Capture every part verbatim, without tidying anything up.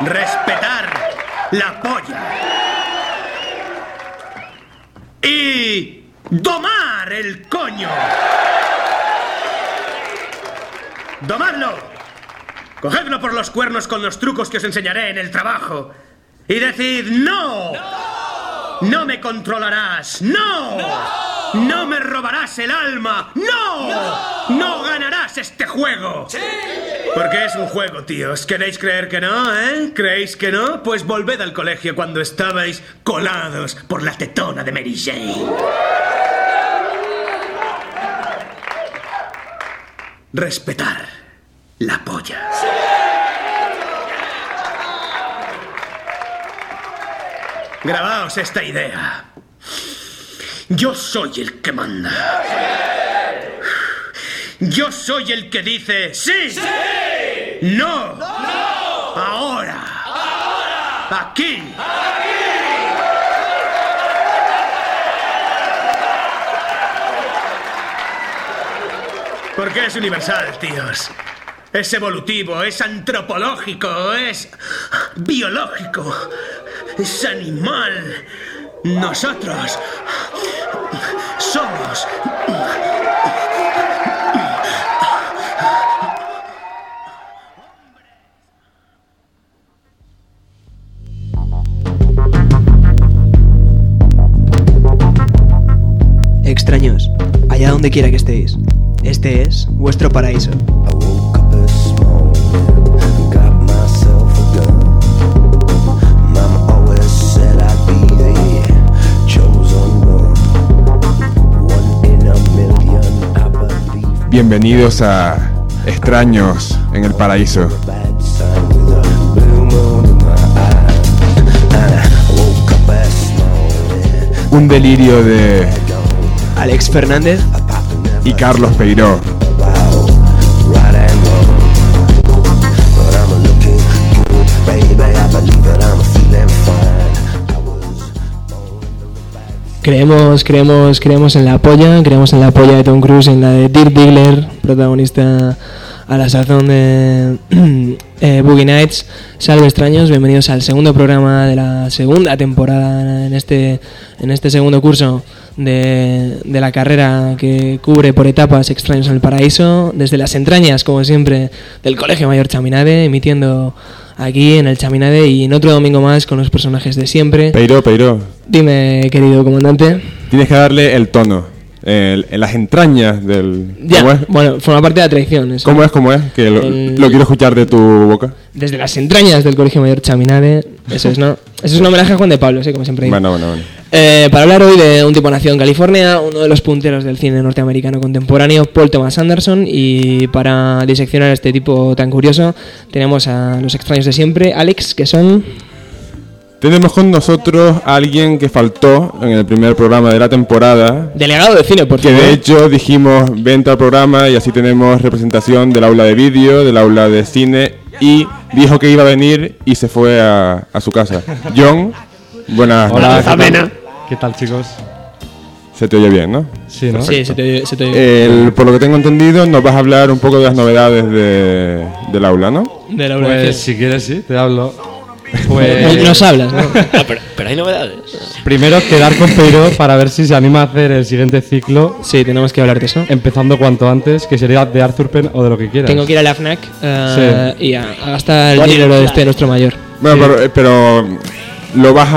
respetar la polla y domar el coño. ¡Domadlo! Cogedlo por los cuernos con los trucos que os enseñaré en el trabajo y decid ¡no! ¡No! ¡No me controlarás! ¡No! ¡No! ¡No me robarás el alma! ¡No! ¡No! ¡No ganarás este juego! ¡Sí! Porque es un juego, tíos. ¿Queréis creer que no, eh? ¿Creéis que no? Pues volved al colegio cuando estabais colados por la tetona de Mary Jane. Respetar la polla. ¡Sí! Grabaos esta idea. Yo soy el que manda. Yo soy el que dice ¡sí! ¡Sí! ¡No! ¡No! ¡Ahora! ¡Ahora! ¡Aquí! ¡Aquí! Porque es universal, tíos. Es evolutivo, es antropológico, es biológico, es animal. Nosotros somos... Extraños, allá donde quiera que estéis, este es vuestro paraíso. Bienvenidos a Extraños en el Paraíso. Un delirio de Alex Fernández y Carlos Peiró. Creemos, creemos, creemos en la polla, creemos en la polla de Tom Cruise, en la de Dirk Diggler, protagonista a la sazón de eh, Boogie Nights. Salve extraños, bienvenidos al segundo programa de la segunda temporada en este, en este segundo curso de, de la carrera que cubre por etapas Extraños en el Paraíso, desde las entrañas, como siempre, del Colegio Mayor Chaminade, emitiendo aquí en el Chaminade y en otro domingo más con los personajes de siempre. Peiró, Peiró. Dime, querido comandante. Tienes que darle el tono, el, en las entrañas del... Ya, ¿Cómo es? Bueno, forma parte de la tradición. Eso. ¿Cómo es? ¿Cómo es? Que lo, El... lo quiero escuchar de tu boca. Desde las entrañas del Colegio Mayor Chaminade. Eso es, ¿no? Eso es un homenaje a Juan de Pablo, sí, como siempre digo. Bueno, bueno, bueno. Eh, para hablar hoy de un tipo nacido en California, uno de los punteros del cine norteamericano contemporáneo, Paul Thomas Anderson, y para diseccionar a este tipo tan curioso tenemos a los extraños de siempre, Alex, que son... Tenemos con nosotros a alguien que faltó en el primer programa de la temporada. Delegado de cine, por Que favor. de hecho dijimos vente al programa y así tenemos representación del aula de vídeo, del aula de cine, y dijo que iba a venir y se fue a, a su casa. John, buenas Hola, noches. ¿qué tal? ¿Qué tal, chicos? Se te oye bien, ¿no? Sí, ¿no? Sí, se te oye, se te oye. El, por lo que tengo entendido, nos vas a hablar un poco de las novedades de, del aula, ¿no? De la aula de Pues cine. si quieres, sí, te hablo. Pues Nos hablas, ¿no? Ah, pero, pero hay novedades. primero quedar con Peiro para ver si se anima a hacer el siguiente ciclo, Sí, tenemos que hablar de eso. empezando cuanto antes, que sería de Arthur Penn o de lo que quieras. Tengo que ir a la FNAC eh, y a, a gastar el Bonnie dinero de Clyde. este nuestro mayor. Bueno, Sí. pero, eh, pero lo vas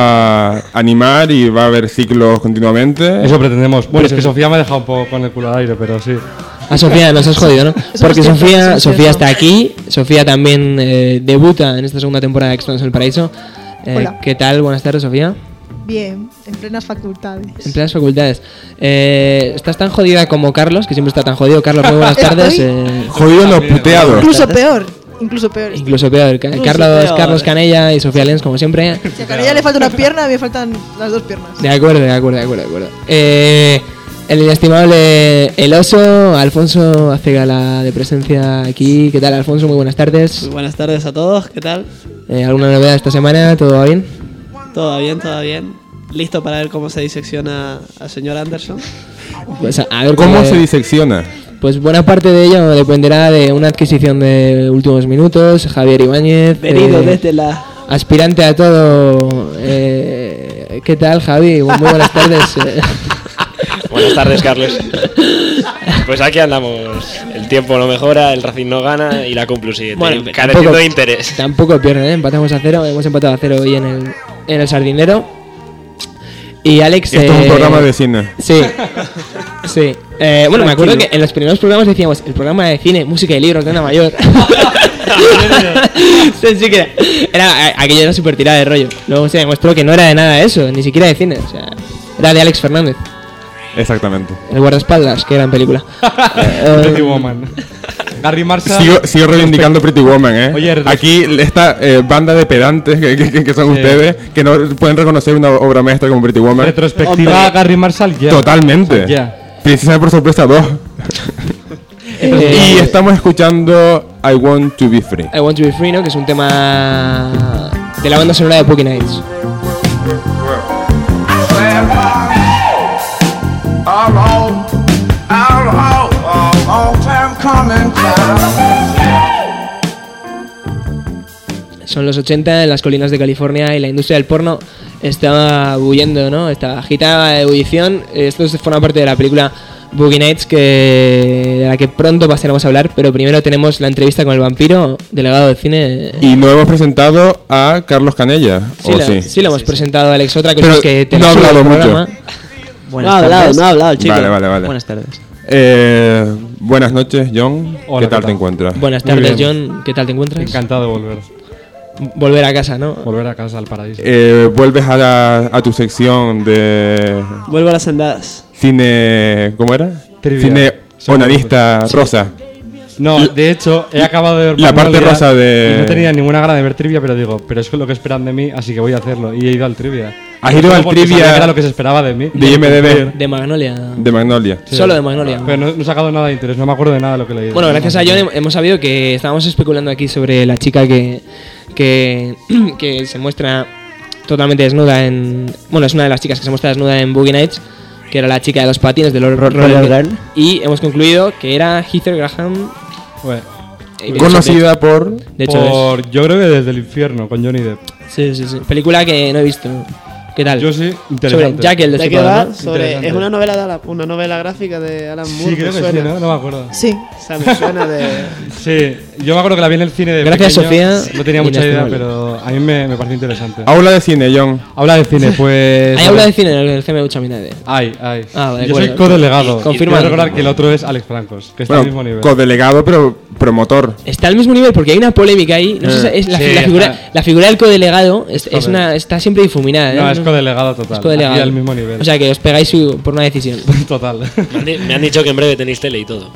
a animar y va a haber ciclos continuamente. Eso pretendemos. Bueno, es que Eso. Sofía me ha dejado un poco con el culo al aire, pero sí. A Sofía nos has jodido, ¿no? Porque es cierto, Sofía, eso es Sofía cierto. está aquí. Sofía también eh, debuta en esta segunda temporada de Extraños en el Paraíso. Eh, Hola. ¿Qué tal? Buenas tardes, Sofía. Bien, en plenas facultades. En plenas facultades. Eh, ¿Estás tan jodida como Carlos? Que siempre está tan jodido. Carlos, muy buenas tardes. Estoy- Eh, Jodido no, puteado. Incluso peor, incluso peor. incluso peor. Ca- Incluso Carlos, peor. Carlos Canella y Sofía Lenz, como siempre. Si a Canella le falta una pierna, a mí me faltan las dos piernas. De acuerdo, de acuerdo, de acuerdo, de acuerdo. Eh, el inestimable El Oso, Alfonso hace gala de presencia aquí. ¿Qué tal, Alfonso? Muy buenas tardes. Muy buenas tardes a todos, ¿qué tal? Eh, ¿Alguna novedad esta semana? ¿Todo va bien? Todo bien, todo bien. Listo para ver cómo se disecciona al señor Anderson. Pues a, a ver ¿Cómo cómo se disecciona? Pues buena parte de ello dependerá de una adquisición de últimos minutos. Javier Ibáñez, Venido eh, desde la... aspirante a todo. Eh, ¿Qué tal, Javi? Muy buenas tardes. eh. Buenas tardes, Carlos. Pues aquí andamos. El tiempo no mejora, el Racing no gana y la Complu sigue Bueno, careciendo tampoco- de interés. Tampoco pierde, ¿eh? Empatamos a cero. Hemos empatado a cero hoy en el, en el Sardinero. Y Alex. Esto es un eh, programa de cine. Sí. Sí. Eh, bueno, me acuerdo Tranquilo. que en los primeros programas decíamos el programa de cine, música y libros de Ana Mayor. Sí, sí que era, era- aquello era súper tirada de rollo. Luego se demostró que no era de nada eso, ni siquiera de cine. O sea, era de Alex Fernández, Exactamente. el guardaespaldas, que gran película. Eh, Pretty Woman. Gary Marshall. Sigo, sigo reivindicando Pretty Woman, ¿eh? Oye, res- Aquí esta eh, banda de pedantes que, que- que son Sí. ustedes, que no pueden reconocer una obra maestra como Pretty Woman. Retrospectiva Hombre. Gary Marshall, ya. Totalmente. Ya. Princesa por sorpresa dos. eh, Y estamos escuchando I Want to Be Free. I Want to Be Free, ¿no? Que es un tema de la banda sonora de Boogie Nights. A long, a long, a long time coming, Son los ochenta en las colinas de California y la industria del porno estaba bulliendo, ¿no? Estaba agitada de ebullición. Esto forma parte de la película Boogie Nights, que, de la que pronto pasaremos a hablar, pero primero tenemos la entrevista con el vampiro, delegado de cine. Y no hemos presentado a Carlos Canella. Sí, ¿o la- sí? sí lo hemos presentado, Alex. Otra cosa Pero es que te no ha sube hablado el mucho. programa. No ha hablado, no ha hablado el chico. Vale, vale, vale. Buenas tardes. Eh, buenas noches, John. Hola, ¿Qué ¿qué tal tal? te encuentras? Buenas Muy tardes, bien. John. ¿Qué tal te encuentras? Encantado de volver. Volver a casa, ¿no? Volver a casa, al paraíso. Eh, vuelves a, la- a tu sección de Vuelvo a las andadas. cine. ¿Cómo era? Trivia. Cine Seguro. onanista rosa. No, de hecho, he acabado de ver La parte Magnolia rosa de- y no tenía ninguna gana de ver trivia, pero digo, pero es lo que esperan de mí, así que voy a hacerlo. Y he ido al trivia. ¿Has No ido solo al porque trivia sabía que era lo que se esperaba de mí. de I M D B De Magnolia. de Magnolia? Sí. Solo de Magnolia. Pero no, no he sacado nada de interés, no me acuerdo de nada de lo que he leído. Bueno, gracias a John hem- hemos sabido que estábamos especulando aquí sobre la chica que, que, que se muestra totalmente desnuda en... Bueno, es una de las chicas que se muestra desnuda en Boogie Nights, que era la chica de los patines de los Roller Girl. Y hemos concluido que era Heather Graham. Bueno, eh, de Conocida por. hecho- De hecho, por, yo creo que desde el infierno, con Johnny Depp. es- sí, sí, sí. Película que no he visto. ¿Qué tal? Yo sí, Sobre interesante. Jack el ¿De qué Destripador, va? ¿no? Sobre, Interesante. es una novela, de Alan- una novela gráfica de Alan Moore. Sí, creo me que sí, suena. ¿no? No me acuerdo. Sí. O sea, me suena de... Sí, yo me acuerdo que la vi en el cine de Gracias, pequeño, Sofía. No tenía mucha idea, Inestimable. pero a mí me, me pareció interesante. Aula de cine, John. Habla de cine, pues... Hay habla de cine en el C M U Chaminade. Hay, hay. Ah, de Yo soy acuerdo. codelegado. Confirma. Quiero recordar que el otro es Alex Francos, que está al mismo Bueno, nivel. codelegado, pero promotor. Está al mismo nivel porque hay una polémica ahí. No sé si es la, Sí, la figura, está. la figura del codelegado es, es Joder. una, está siempre difuminada. ¿eh? No, es codelegado total. Es codelegado. Aquí al mismo nivel. O sea que os pegáis su- por una decisión. total. Me han, di- me han dicho que en breve tenéis tele y todo.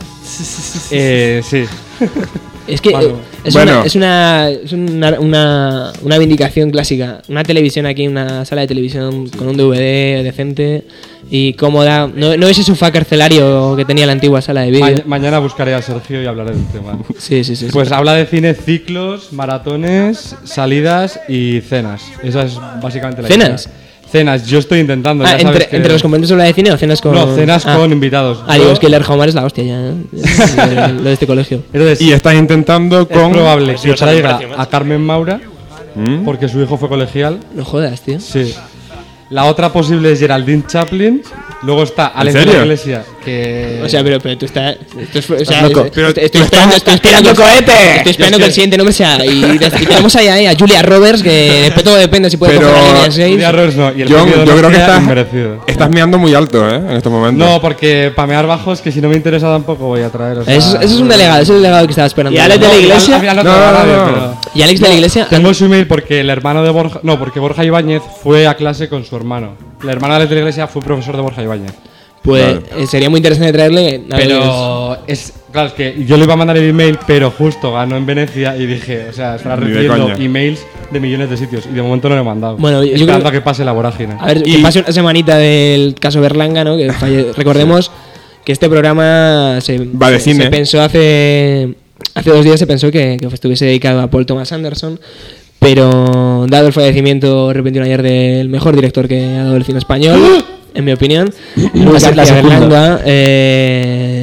eh, sí. Es que Bueno. eh, es, Bueno. una, es, una, es una, una, una vindicación clásica. Una televisión aquí, una sala de televisión con un D V D decente y cómoda. No, no ese sofá carcelario que tenía la antigua sala de vídeo. Ma- mañana buscaré a Sergio y hablaré del tema. Sí, sí, sí. sí. Pues habla de cine, ciclos, maratones, salidas y cenas. Esa es básicamente la ¿Cenas? idea. Cenas, yo estoy intentando. Ah, ya sabes entre, que- entre los componentes habla de cine o cenas con. No, cenas Ah. con invitados. Ah, digo, Yo- es que Ler Homar es la hostia ya. ¿eh? Lo de este colegio. Entonces, Y estás intentando es con. probable Pues sí, que o sea, me traiga parece más. a Carmen Maura, ¿Mm? porque su hijo fue colegial. No jodas, tío. Sí. La otra posible es Geraldine Chaplin. Luego está Alex de serio? la Iglesia, que... O sea, pero, pero tú estás. Esto es, o sea, loco. es- Pero estoy, tú estoy esperando, estás- estoy esperando ¡Tirando cohete! Estoy esperando que Yo es el que- siguiente nombre sea. Y, y tenemos ahí, ahí a Julia Roberts, que de todo depende si puede Pero- coger la línea seis. Julia Roberts no, y el John, premio de yo creo que Donostia, estás. inmerecido. Estás meando muy alto, ¿eh? En estos momentos. No, porque pamear bajos, que si no me interesa tampoco voy a traer. o sea- Eso, eso es un delegado, ese es el delegado que estaba esperando. ¿Y Alex de la No, Iglesia? al final no No, tengo a no, nadie, no. pero- Y Alex de la Iglesia. Tengo su email porque el hermano de Borja... No, porque Borja Ibáñez fue a clase con su hermano. La hermana de Alex de la Iglesia fue profesor de Borja Ibáñez. Pues Vale. eh, sería muy interesante traerle. a ver, Pero es... Claro, es que yo le iba a mandar el email, pero justo ganó en Venecia y dije, o sea, estará Ni de recibiendo coña. emails de millones de sitios y de momento no lo he mandado. Bueno, yo esperando creo- a que pase la vorágine. A ver, Y- que pase una semanita del caso Berlanga, ¿no? Que falle- recordemos que este programa se, Va de se- cine. se pensó hace hace dos días se pensó que, que estuviese dedicado a Paul Thomas Anderson, pero dado el fallecimiento repentino ayer del mejor director que ha dado el cine español, en mi opinión, Luis La García segunda. Berlanga, eh,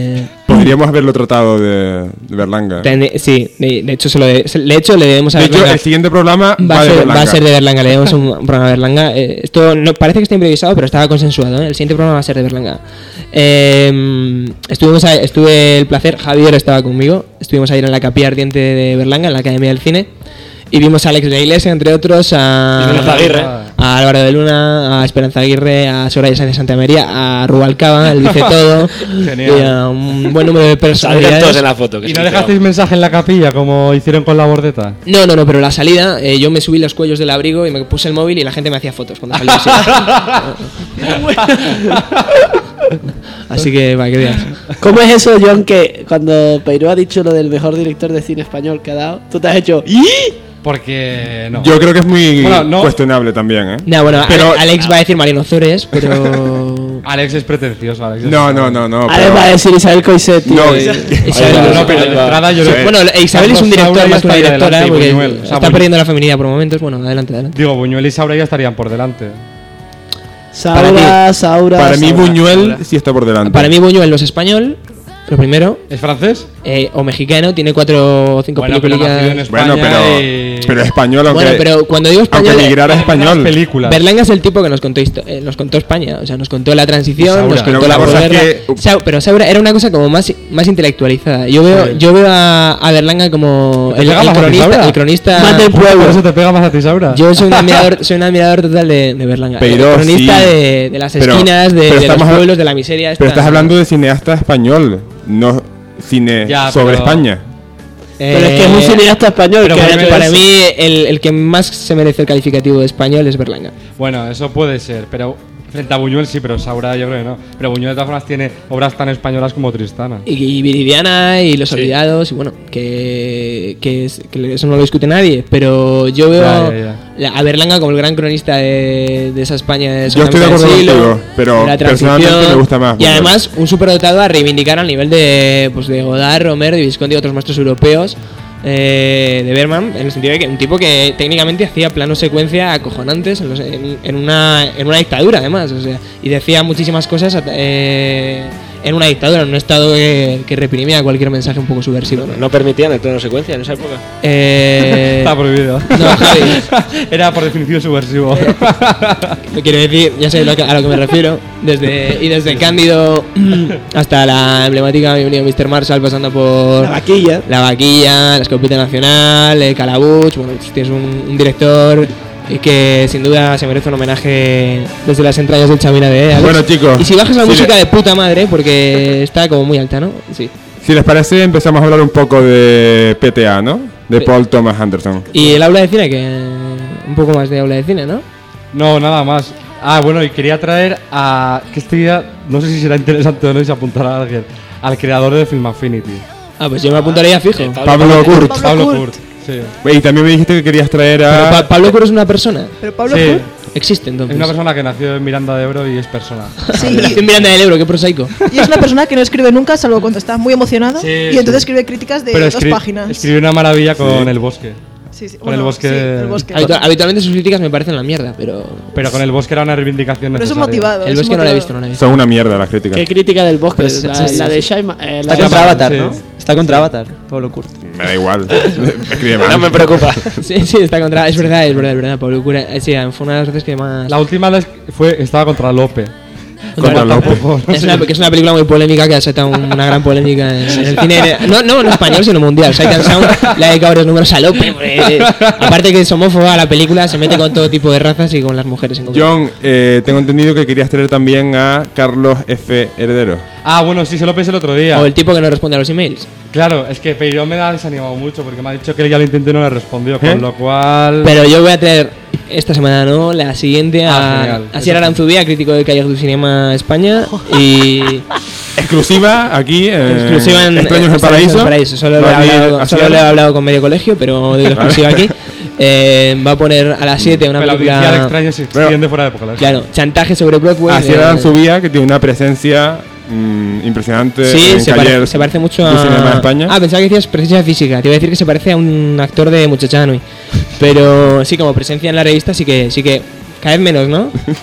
Podríamos haberlo tratado de, de Berlanga. Ten- sí, de, de hecho se lo de, se- de hecho le debemos a De hecho, Berlanga. el siguiente programa Va va, a, de ser, Berlanga. va a ser de Berlanga, le debemos un programa de Berlanga. Eh, esto no, parece que está improvisado, pero estaba consensuado. ¿eh? El siguiente programa va a ser de Berlanga. Eh, estuvimos a- estuve el placer, Javier estaba conmigo. Estuvimos ayer en la Capilla Ardiente de Berlanga, en la Academia del Cine. Y vimos a Alex de la Iglesia, entre otros, a, Esperanza Aguirre. a Álvaro de Luna, a Esperanza Aguirre, a Soraya Sánchez Santa María, a Rubalcaba, el dice todo. Genial. Y a un buen número de Saldrían personalidades. todos en la foto. Que ¿Y sí, no pero- dejasteis mensaje en la capilla como hicieron con la bordeta? No, no, no, pero la salida, eh, yo me subí los cuellos del abrigo y me puse el móvil y la gente me hacía fotos cuando salí. así. Así que, va, que veas. ¿Cómo es eso, John, que cuando Peiró ha dicho lo del mejor director de cine español que ha dado, tú te has hecho ¿y? Porque no. Yo creo que es muy Bueno, no. cuestionable también, ¿eh? No, bueno, Pero- Ale- Alex va a decir Mariano Zores, pero... Alex es pretencioso. Alex es- No, no, no, no. Ahora pero- va a decir Isabel Coixet, tío. No, Eh, Isabel, Ahí va, No, pero de ahí va. entrada yo creo- Bueno, Isabel es un Saura director ya más que una estaría directora, delante y porque Buñuel. O sea, está Buñuel- perdiendo la feminidad por momentos. Bueno, adelante, adelante. Digo, Buñuel y Saura ya estarían por delante. Saura, Saura. Para mí Saura. Buñuel sí está por delante. Para mí Buñuel no es español, lo primero, ¿Es francés? eh, o mexicano, tiene cuatro o cinco Bueno, pero películas. nacido en España Bueno, pero, y- pero español, aunque, Bueno, pero cuando digo español, aunque migrara a Las español. películas. Berlanga es el tipo que nos contó, histo- eh, nos contó España, o sea, nos contó la Y transición, Saura. nos Pero contó la la cosa es posguerra. que- Sau- pero Saura era una cosa como más, más intelectualizada. Yo veo, Sí. yo veo a, a Berlanga como ¿Te el, pega el más a ti, cronista, Saura? el cronista. Más del Por pueblo. eso te pega más a ti, Saura. Yo soy un admirador, soy un admirador total de, de Berlanga. Peiró, el cronista sí. de, de las Pero- esquinas, de, pero de los estamos hab- pueblos, de la miseria. Pero esta, estás ¿no? hablando de cineasta español, no cine Ya, sobre pero- España. Pero es que es un Eh, cineasta español. pero que para ha mí- hecho Para eso. mí, el, el que más se merece el calificativo de español es Berlanga. Bueno, eso puede ser, pero frente a Buñuel sí, pero Saura yo creo que no. Pero Buñuel de todas formas tiene obras tan españolas como Tristana. Y, y Viridiana y Los Olvidados, y bueno, que, que, es- que eso no lo discute nadie, pero yo veo Ya, ya, ya. la- a Berlanga como el gran cronista de, de esa España de Yo estoy de segunda acuerdo mitad del siglo, contigo, pero de la personalmente transición, me gusta más Y Buñuel. además, un superdotado a reivindicar al nivel de, pues, de Godard, Romer, de Visconti y otros maestros europeos. eh, de Berman, en el sentido de que un tipo que técnicamente hacía planos secuencia acojonantes en, los- en- en una, en una dictadura, además, o sea, y decía muchísimas cosas eh, en una dictadura, en un estado que, que reprimía cualquier mensaje un poco subversivo. ¿no? No permitían el plano secuencia en esa época. Eh, Está prohibido. no, Javi. Era por definición subversivo. No quiero decir, ya sé lo que- a lo que me refiero. Desde, y desde Cándido hasta la emblemática Bienvenido mister Marshall, pasando por La vaquilla. La Vaquilla, la Escopeta Nacional, eh, Calabuch. Bueno, tienes un, un director eh, que sin duda se merece un homenaje desde las entrañas del Chamina de Alex. Bueno, chicos, Y si bajas la si música le- de puta madre, porque está como muy alta, ¿no? Sí. Si les parece, empezamos a hablar un poco de P T A, ¿no? De Sí. Paul Thomas Anderson. Y el aula de cine, que. Un poco más de aula de cine, ¿no? No, nada más. Ah, bueno, y quería traer a. Que este día, no sé si será interesante o no, y se apuntará a alguien. Al creador de Film Affinity. Ah, pues yo me apuntaría fijo. Eh, Pablo Kurt. Pablo Pablo Kurt. Kurt. Sí. Y también me dijiste que querías traer Pero a... Pa- Pablo Curo es una persona. Pero Pablo Sí. Kurt, Existe Es entonces. una persona que nació en Miranda de Ebro y es persona. sí, Nació en Miranda del Ebro, qué prosaico. y es una persona que no escribe nunca, salvo cuando está muy emocionado. Sí, y sí. entonces escribe críticas de Pero dos escri- páginas. escribió una maravilla con Sí. El Bosque. Sí, sí, con el bosque- sí, el bosque. Habitu- habitualmente sus críticas me parecen la mierda, pero. Pero con El Bosque era una reivindicación Pero es un necesaria. motivado. El es bosque un no la he motivado. visto, no la he visto. Son una mierda las críticas. ¿Qué crítica del bosque? Pues, la, sí, sí, la sí. de Shaima. eh, la Está de- contra Avatar, sí. ¿no? Está contra Avatar, Pablo Kurt. Me da igual. Escribe mal. No me preocupa. Sí, sí, está contra. Es verdad, es verdad, es verdad. Pablo Cura. eh, Sí, fue una de las veces que más. La última vez fue, estaba contra Lope. Contra Lope. Tampoco, no Es sé. una, que es una película muy polémica que ha desatado una gran polémica en, en el cine. No, no en español, sino mundial. Sight and Sound le ha dedicado varios números a Lope. eh, aparte que es homófoba, la película se mete con todo tipo de razas y con las mujeres en concreto. John, eh, tengo entendido que querías traer también a Carlos F. Heredero. Ah, bueno, sí, se lo pensé el otro día. O el tipo que no responde a los emails. Claro, es que Peiró me ha desanimado mucho porque me ha dicho que él ya lo intenté y no le respondió. ¿Eh? Con lo cual. Pero yo voy a traer esta semana, ¿no? La siguiente Ah, a, genial. a Sierra Aranzubía, crítico de Calles du Cinema España. Y. Exclusiva aquí, eh, exclusiva en Extraños en Extraños Paraíso. Solo, le he, Va a ir hablado, a solo Sierra. le he hablado con medio colegio, pero digo exclusiva aquí. Eh, va a poner a las siete una la audiencia de película. extraños se extiende fuera de época. Claro, chantaje sobre Broadway. A Sierra eh, Aranzubía, que tiene una presencia mm, impresionante Sí, en se, pare- Calles se parece mucho du Cinema a. España. Ah, pensaba que decías presencia física. Te iba a decir que se parece a un actor de Muchachano. Pero sí, como presencia en la revista, sí que, sí que cada vez menos, ¿no?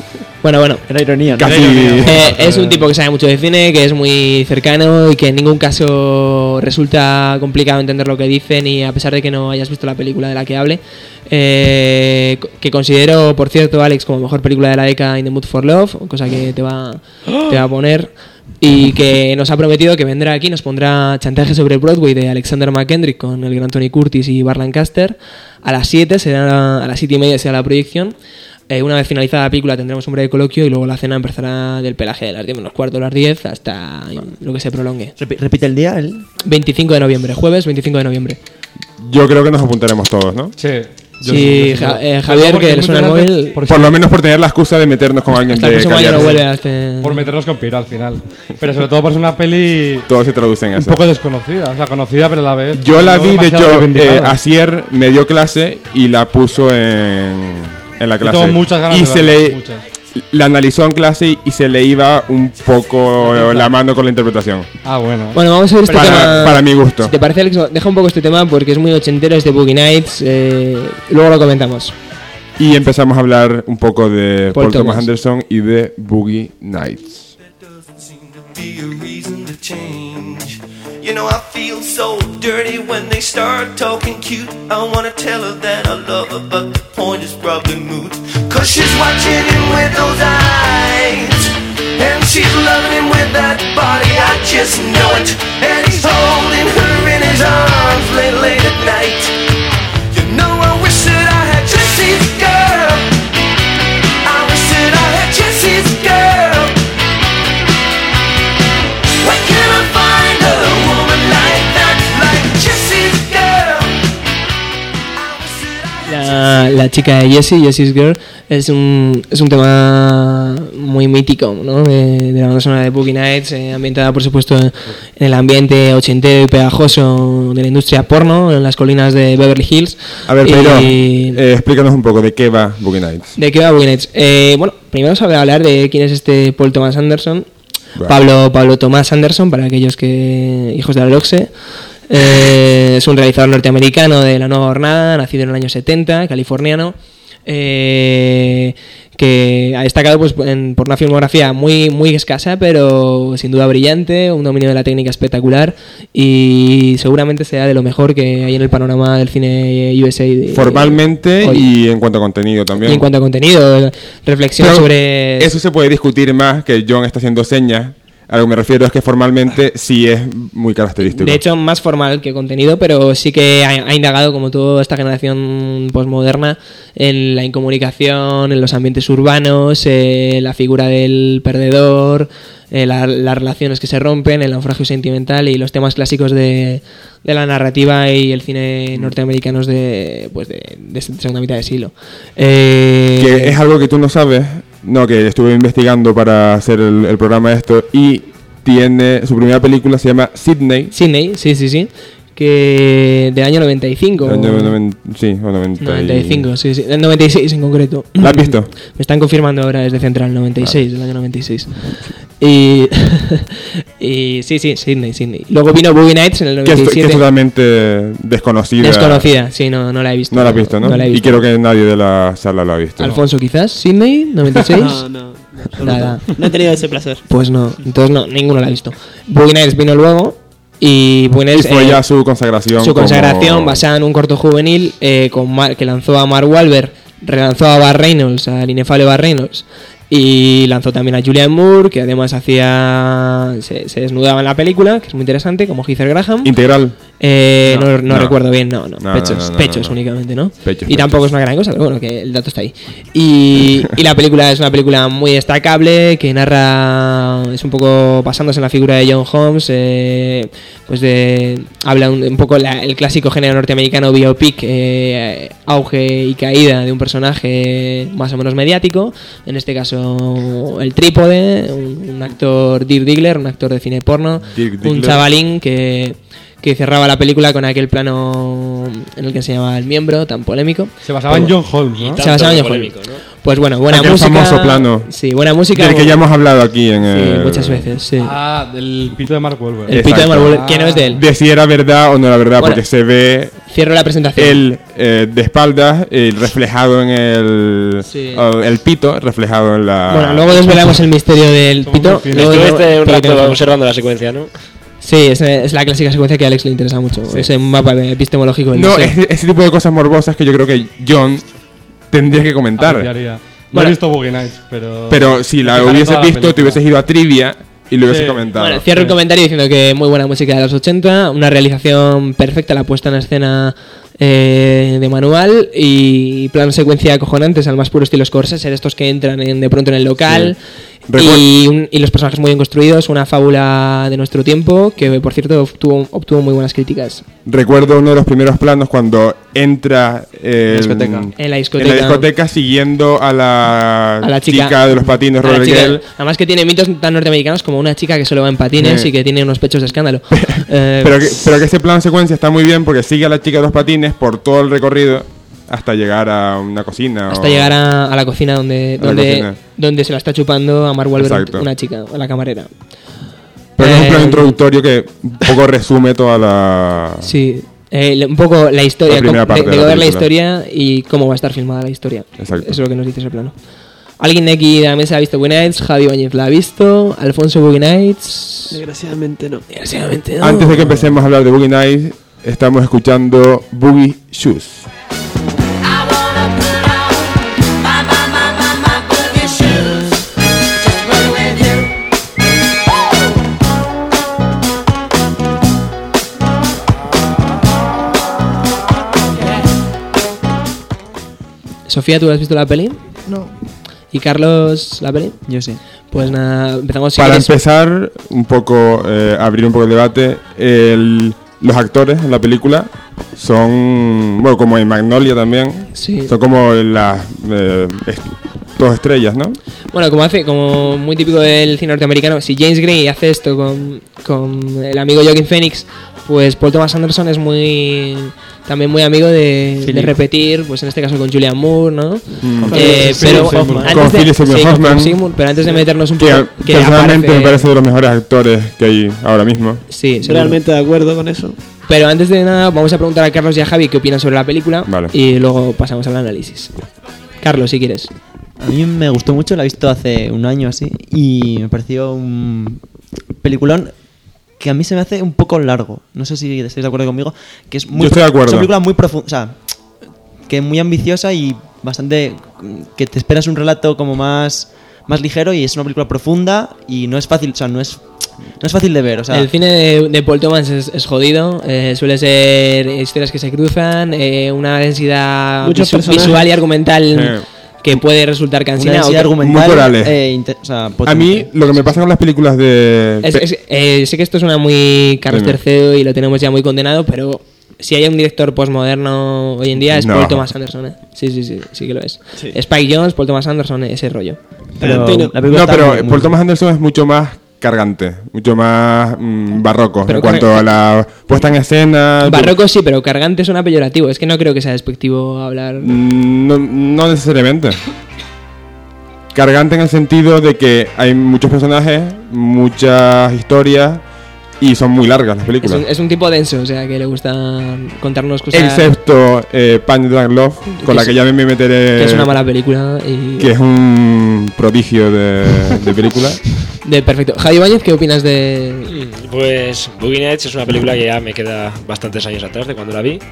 Bueno, bueno. Era ironía, ¿no? Casi. Eh, es un tipo que sabe mucho de cine, que es muy cercano y que en ningún caso resulta complicado entender lo que dicen, y a pesar de que no hayas visto la película de la que hable, eh, que considero, por cierto, Alex, como mejor película de la década, In the Mood for Love, cosa que te va, te va a poner, y que nos ha prometido que vendrá aquí, nos pondrá Chantaje sobre Broadway de Alexander McKendrick con el gran Tony Curtis y Burt Lancaster. A las siete será, a las siete y media será la proyección. Eh, una vez finalizada la película tendremos un breve coloquio y luego la cena empezará del pelaje de las diez menos cuarto a las diez hasta lo que se prolongue. Repi- Repite el día, el... veinticinco de noviembre, jueves veinticinco de noviembre. Yo creo que nos apuntaremos todos, ¿no? Sí. Yo Sí, yo Ja- yo- eh, Pero Javier, porque que es le muy suena el interesante, móvil. por- Por lo menos por tener la excusa de meternos con alguien Hasta el de próximo año no Cagliari. vuelve a este... Por meternos con Piro al final. Pero sobre todo por ser una peli Todo se traduce en un eso. poco desconocida. O sea, conocida, pero a la vez. Yo la no vi, de demasiado hecho, eh, reivindicada. Asier me dio clase y la puso en, en la Yo clase. tengo muchas ganas y de se verla, le muchas. la analizó en clase y, y se le iba un poco la mano con la interpretación. Ah, bueno. Bueno, vamos a ver este Para- tema. para mi gusto. Si te parece, Alex, deja un poco este tema porque es muy ochentero, es de Boogie Nights. Eh, luego lo comentamos. Y empezamos a hablar un poco de Paul Paul, Thomas Thomas. Anderson y de Boogie Nights. Be a reason to change. You know, I feel so dirty when they start talking cute. I wanna tell her that I love her, but the point is probably moot. Cause she's watching him with those eyes, and she's loving him with that body, I just know it. And he's holding her in his arms late, late at night. You know, I wish that I had Jesse's girl. I wish that I had Jesse's girl. Where can I find a woman like that, like Jesse's girl? I wish that I had La, la chica de Jessie, Jessie's Girl, es un, es un tema muy mítico, ¿no? de, de la banda sonora de Boogie Nights, eh, ambientada por supuesto en, en el ambiente ochentero y pegajoso de la industria porno, en las colinas de Beverly Hills. A ver, pero Y- eh, explícanos un poco de qué va Boogie Nights. ¿De qué va Boogie Nights? Eh, bueno, primero os voy a hablar de quién es este Paul Thomas Anderson. Vale. Pablo, Pablo Tomás Anderson, para aquellos que hijos de la LOXE. Eh, es un realizador norteamericano de la nueva hornada, nacido en el año setenta, californiano, eh, que ha destacado pues, en- por una filmografía muy, muy escasa, pero sin duda brillante, un dominio de la técnica espectacular y seguramente sea de lo mejor que hay en el panorama del cine U S A. de- Formalmente hoy. y en cuanto a contenido también. Y en cuanto a contenido, reflexión Pero sobre... Eso se puede discutir más, que John está haciendo señas. A lo que me refiero es que formalmente sí es muy característico. De hecho, más formal que contenido, pero sí que ha, ha indagado, como toda esta generación postmoderna, en la incomunicación, en los ambientes urbanos, eh, la figura del perdedor, eh, la- las relaciones que se rompen, el naufragio sentimental y los temas clásicos de, de la narrativa y el cine norteamericanos de, pues de, de segunda mitad de siglo. Eh, que es algo que tú no sabes. No, que estuve investigando para hacer el, el programa esto y tiene su primera película se llama Sydney. Sydney, sí, sí, sí. Que del año noventa y cinco. Año noven- sí, o noventa y- noventa y cinco, sí, sí. El noventa y seis en concreto. ¿La has visto? Me están confirmando ahora desde Central, noventa y seis, del año noventa y seis. Y, y sí, sí, Sydney, Sydney. Luego vino Boogie Nights en el Que es, noventa y que siete. es totalmente desconocida. Desconocida, sí, no, no la he visto. No la has visto, ¿no? No la he Y visto. creo que nadie de la sala la ha visto. Alfonso, quizás. Sydney, noventa y seis. No, no, no, absoluto. Nada. No he tenido ese placer. Pues no, entonces no, ninguno la ha visto. Boogie Nights vino luego. Y Boogie Y Nights, fue eh, ya su consagración. su consagración como- basada en un corto juvenil eh, con Mar- que lanzó a Mark Wahlberg, relanzó a Bar Reynolds, al inefable Bar Reynolds, y lanzó también a Julianne Moore, que además hacía se, se desnudaba en la película, que es muy interesante, como Heather Graham. Integral. Eh, no, No, no, no. recuerdo bien, no, no, No, pechos, no, no, no, pechos no. únicamente, ¿no? Pechos, y tampoco pechos. es una gran cosa, pero bueno, que el dato está ahí. Y, y la película es una película muy destacable, que narra, es un poco basándose en la figura de John Holmes, eh, pues de, habla un, un poco la- el clásico género norteamericano biopic, eh, auge y caída de un personaje más o menos mediático, en este caso el trípode, un, un actor Dirk Diggler, un actor de cine porno, Dirk un Diggler. chavalín que que cerraba la película con aquel plano en el que se llamaba El Miembro, tan polémico. Se basaba en John Holmes, ¿no? Se basaba en John polémico, Holmes. ¿no? Pues bueno, buena Aquel música. famoso plano. Sí, buena música. Del que ya hemos hablado aquí en Sí, el... muchas veces, sí. Ah, del pito de Mark Wahlberg. El pito de Exacto. Marvel, que no es de él. De si era verdad o no era verdad, Bueno. porque se ve Cierro la presentación. Él eh, de espaldas, eh, reflejado en el, Sí. o el pito, reflejado en la... Bueno, luego desvelamos el misterio del pito. Luego- Estuviste un pero rato que- observando la secuencia, ¿no? Sí, es, es la clásica secuencia que a Alex le interesa mucho. Ese mapa epistemológico del No, museo. es, ese tipo de cosas morbosas que yo creo que John tendría que comentar. Apreciaría. No Bueno. he visto Boogie Nights, pero... Pero si la Fijaré hubieses toda la visto, te película. hubieses ido a trivia y lo hubieses Sí. comentado. Bueno, cierro el comentario diciendo que muy buena música de los ochenta, una realización perfecta, la puesta en escena eh, de manual y plan secuencia acojonantes al más puro estilo Scorsese, de estos que entran en- de pronto en el local. Recuer- Y, un- y los personajes muy bien construidos, una fábula de nuestro tiempo que, por cierto, obtuvo, obtuvo muy buenas críticas. Recuerdo uno de los primeros planos cuando entra eh, discoteca. En la discoteca. en la discoteca siguiendo a la, A la chica, chica, de los patines, a la Roller chica- Girl. Además que tiene mitos tan norteamericanos como una chica que solo va en patines Sí. y que tiene unos pechos de escándalo. Eh, Pero que, pero que ese plan secuencia está muy bien porque sigue a la chica de los patines por todo el recorrido hasta llegar a una cocina. hasta o- llegar a, a la cocina donde, A la donde, cocina. donde se la está chupando a Mark Wahlberg, Exacto. una chica, a la camarera. Pero es un plan Eh, introductorio que un poco resume toda la... Sí, eh, le- un poco la historia, La primera com- de, parte de de la ver la película. historia y cómo va a estar filmada la historia. Exacto. Eso es lo que nos dice ese plano. ¿Alguien de aquí de la mesa ha visto Boogie Nights? Javi Bañez la ha visto. Alfonso Boogie Nights. Desgraciadamente no. Desgraciadamente no. Antes de que empecemos a hablar de Boogie Nights, estamos escuchando Boogie Shoes. Sofía, ¿tú has visto la peli? No. ¿Y Carlos la peli? Yo sí. Pues nada, empezamos si Para quieres. empezar, un poco, eh, abrir un poco el debate, el- los actores en la película son, bueno, como en Magnolia también, Sí. son como las eh, est- dos estrellas, ¿no? Bueno, como hace, como muy típico del cine norteamericano, si James Gray hace esto con, con el amigo Joaquin Phoenix, pues Paul Thomas Anderson es muy también muy amigo de, de Philip. repetir, pues en este caso con Julianne Moore, ¿no? Mm. Eh, Sí, pero sí, Hoffman. antes Con de- Philip Seymour sí, con Hoffman. Philip Seymour, pero antes de meternos un Que poco, que personalmente aparece- me parece de los mejores actores que hay ahora mismo. Sí, seguro. Realmente de acuerdo con eso. Pero antes de nada, vamos a preguntar a Carlos y a Javi qué opinan sobre la película Vale. y luego pasamos al análisis. Carlos, si quieres. A mí me gustó mucho, la he visto hace un año así y me pareció un peliculón que a mí se me hace un poco largo. No sé si estáis de acuerdo conmigo, que es muy Yo estoy de acuerdo. Es una película muy profunda, o sea, que muy ambiciosa y bastante que te esperas un relato como más más ligero y es una película profunda y no es fácil, o sea, no es no es fácil de ver, o sea, El cine de, de Paul Thomas es, es jodido, eh, suele ser historias que se cruzan, eh, una densidad Muchos visu- personajes. visual y argumental Sí. que puede resultar una cansina. densidad o que- argumental Muy corales. eh, inte- o sea, A potente. mí, lo que me pasa con las películas de... es- es- eh, sé que esto es una muy Carlos Dime. tercero y lo tenemos ya muy condenado, pero si hay un director postmoderno hoy en día es No. Paul Thomas Anderson. ¿eh? Sí, sí, sí, sí que lo es. Sí. Spike Jonze, Paul Thomas Anderson, ese rollo. Pero Tarantino. la película No, está pero muy- muy Paul bien. Thomas Anderson es mucho más cargante, mucho más mm, barroco Pero en cuanto corre- a la puesta en escena. Barroco sí, pero cargante suena peyorativo. Es que no creo que sea despectivo hablar. Mm, No, no necesariamente. Cargante en el sentido de que hay muchos personajes, muchas historias y son muy largas las Es películas. un, es un tipo denso, o sea, que le gusta contarnos cosas. Excepto eh, Punch Drunk Love, con la es- que ya me meteré. que es una mala película y Que es un prodigio de, de película. de perfecto. Javi Báñez, ¿qué opinas de Pues Boogie Nights es una película que ya me queda bastantes años atrás de cuando la vi.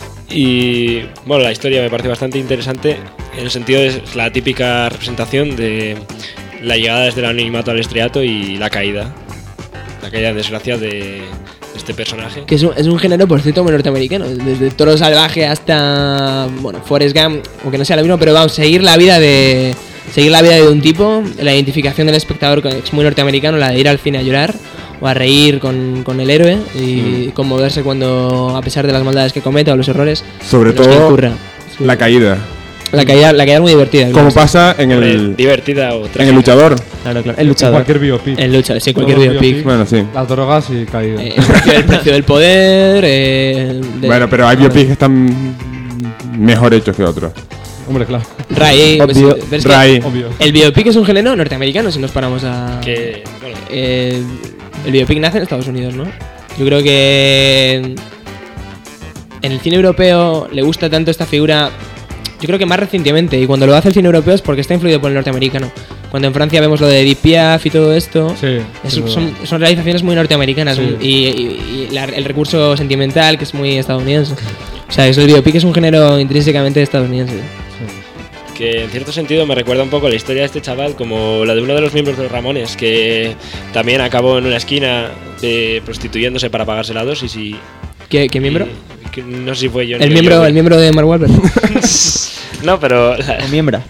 Y bueno, la historia me parece bastante interesante en el sentido de es la típica representación de la llegada desde el anonimato al estrellato y la caída. La caída en desgracia de, de este personaje. que es un, es un género por cierto muy norteamericano, desde Toro Salvaje hasta bueno, Forrest Gump, aunque no sea lo mismo, pero vamos, seguir la vida de seguir la vida de un tipo, la identificación del espectador con- es muy norteamericano, la de ir al cine a llorar o a reír con, con el héroe y conmoverse cuando a pesar de las maldades que cometa o los errores Sobre en los que todo incurra. Sí. la caída. La caída, la caída es muy divertida. Como claro. pasa en Hombre, el, divertida o en trágica. el luchador. Claro, claro. El En luchador. cualquier biopic. En lucha, sí, cualquier Todos los biopic. Bueno, sí. Las drogas y caída. Eh, el, precio, el precio del poder. eh, de- Bueno, pero hay biopics que están mejor hechos que otros. Hombre, claro. Ray, pues, Obvio. pero es que Ray. Obvio. el biopic es un género norteamericano si nos paramos a. Que, bueno, Eh, el biopic nace en Estados Unidos, ¿no? Yo creo que. en el cine europeo le gusta tanto esta figura, yo creo que más recientemente, y cuando lo hace el cine europeo es porque está influido por el norteamericano. Cuando en Francia vemos lo de Edith Piaf y todo esto, Sí, es- sí, son, son realizaciones muy norteamericanas, Sí. y, y- y la- el recurso sentimental que es muy estadounidense. O sea, eso, el biopic es un género intrínsecamente estadounidense. Que en cierto sentido me recuerda un poco la historia de este chaval como la de uno de los miembros de los Ramones, que también acabó en una esquina eh, prostituyéndose para pagarse la dosis y... ¿Qué, qué miembro? y- que no sé si fue yo. El miembro, el miembro de Mark Wahlberg. No, pero... O miembra.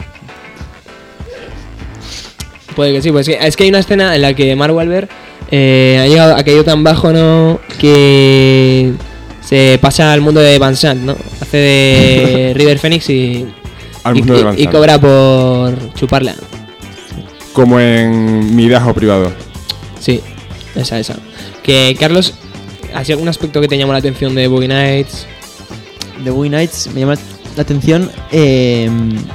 Puede que sí, pues es que hay una escena en la que Mark Wahlberg eh, ha llegado, ha caído tan bajo, ¿no? Que se pasa al mundo de Van Sant, ¿no? Hace de River Phoenix y, Al y, mundo de y- Van y Sant. cobra por chuparla. Como en Midajo privado. Sí, esa, esa. Que Carlos, ¿hay algún aspecto que te llamó la atención de Boogie Nights? The Boogie Nights me llama la atención eh,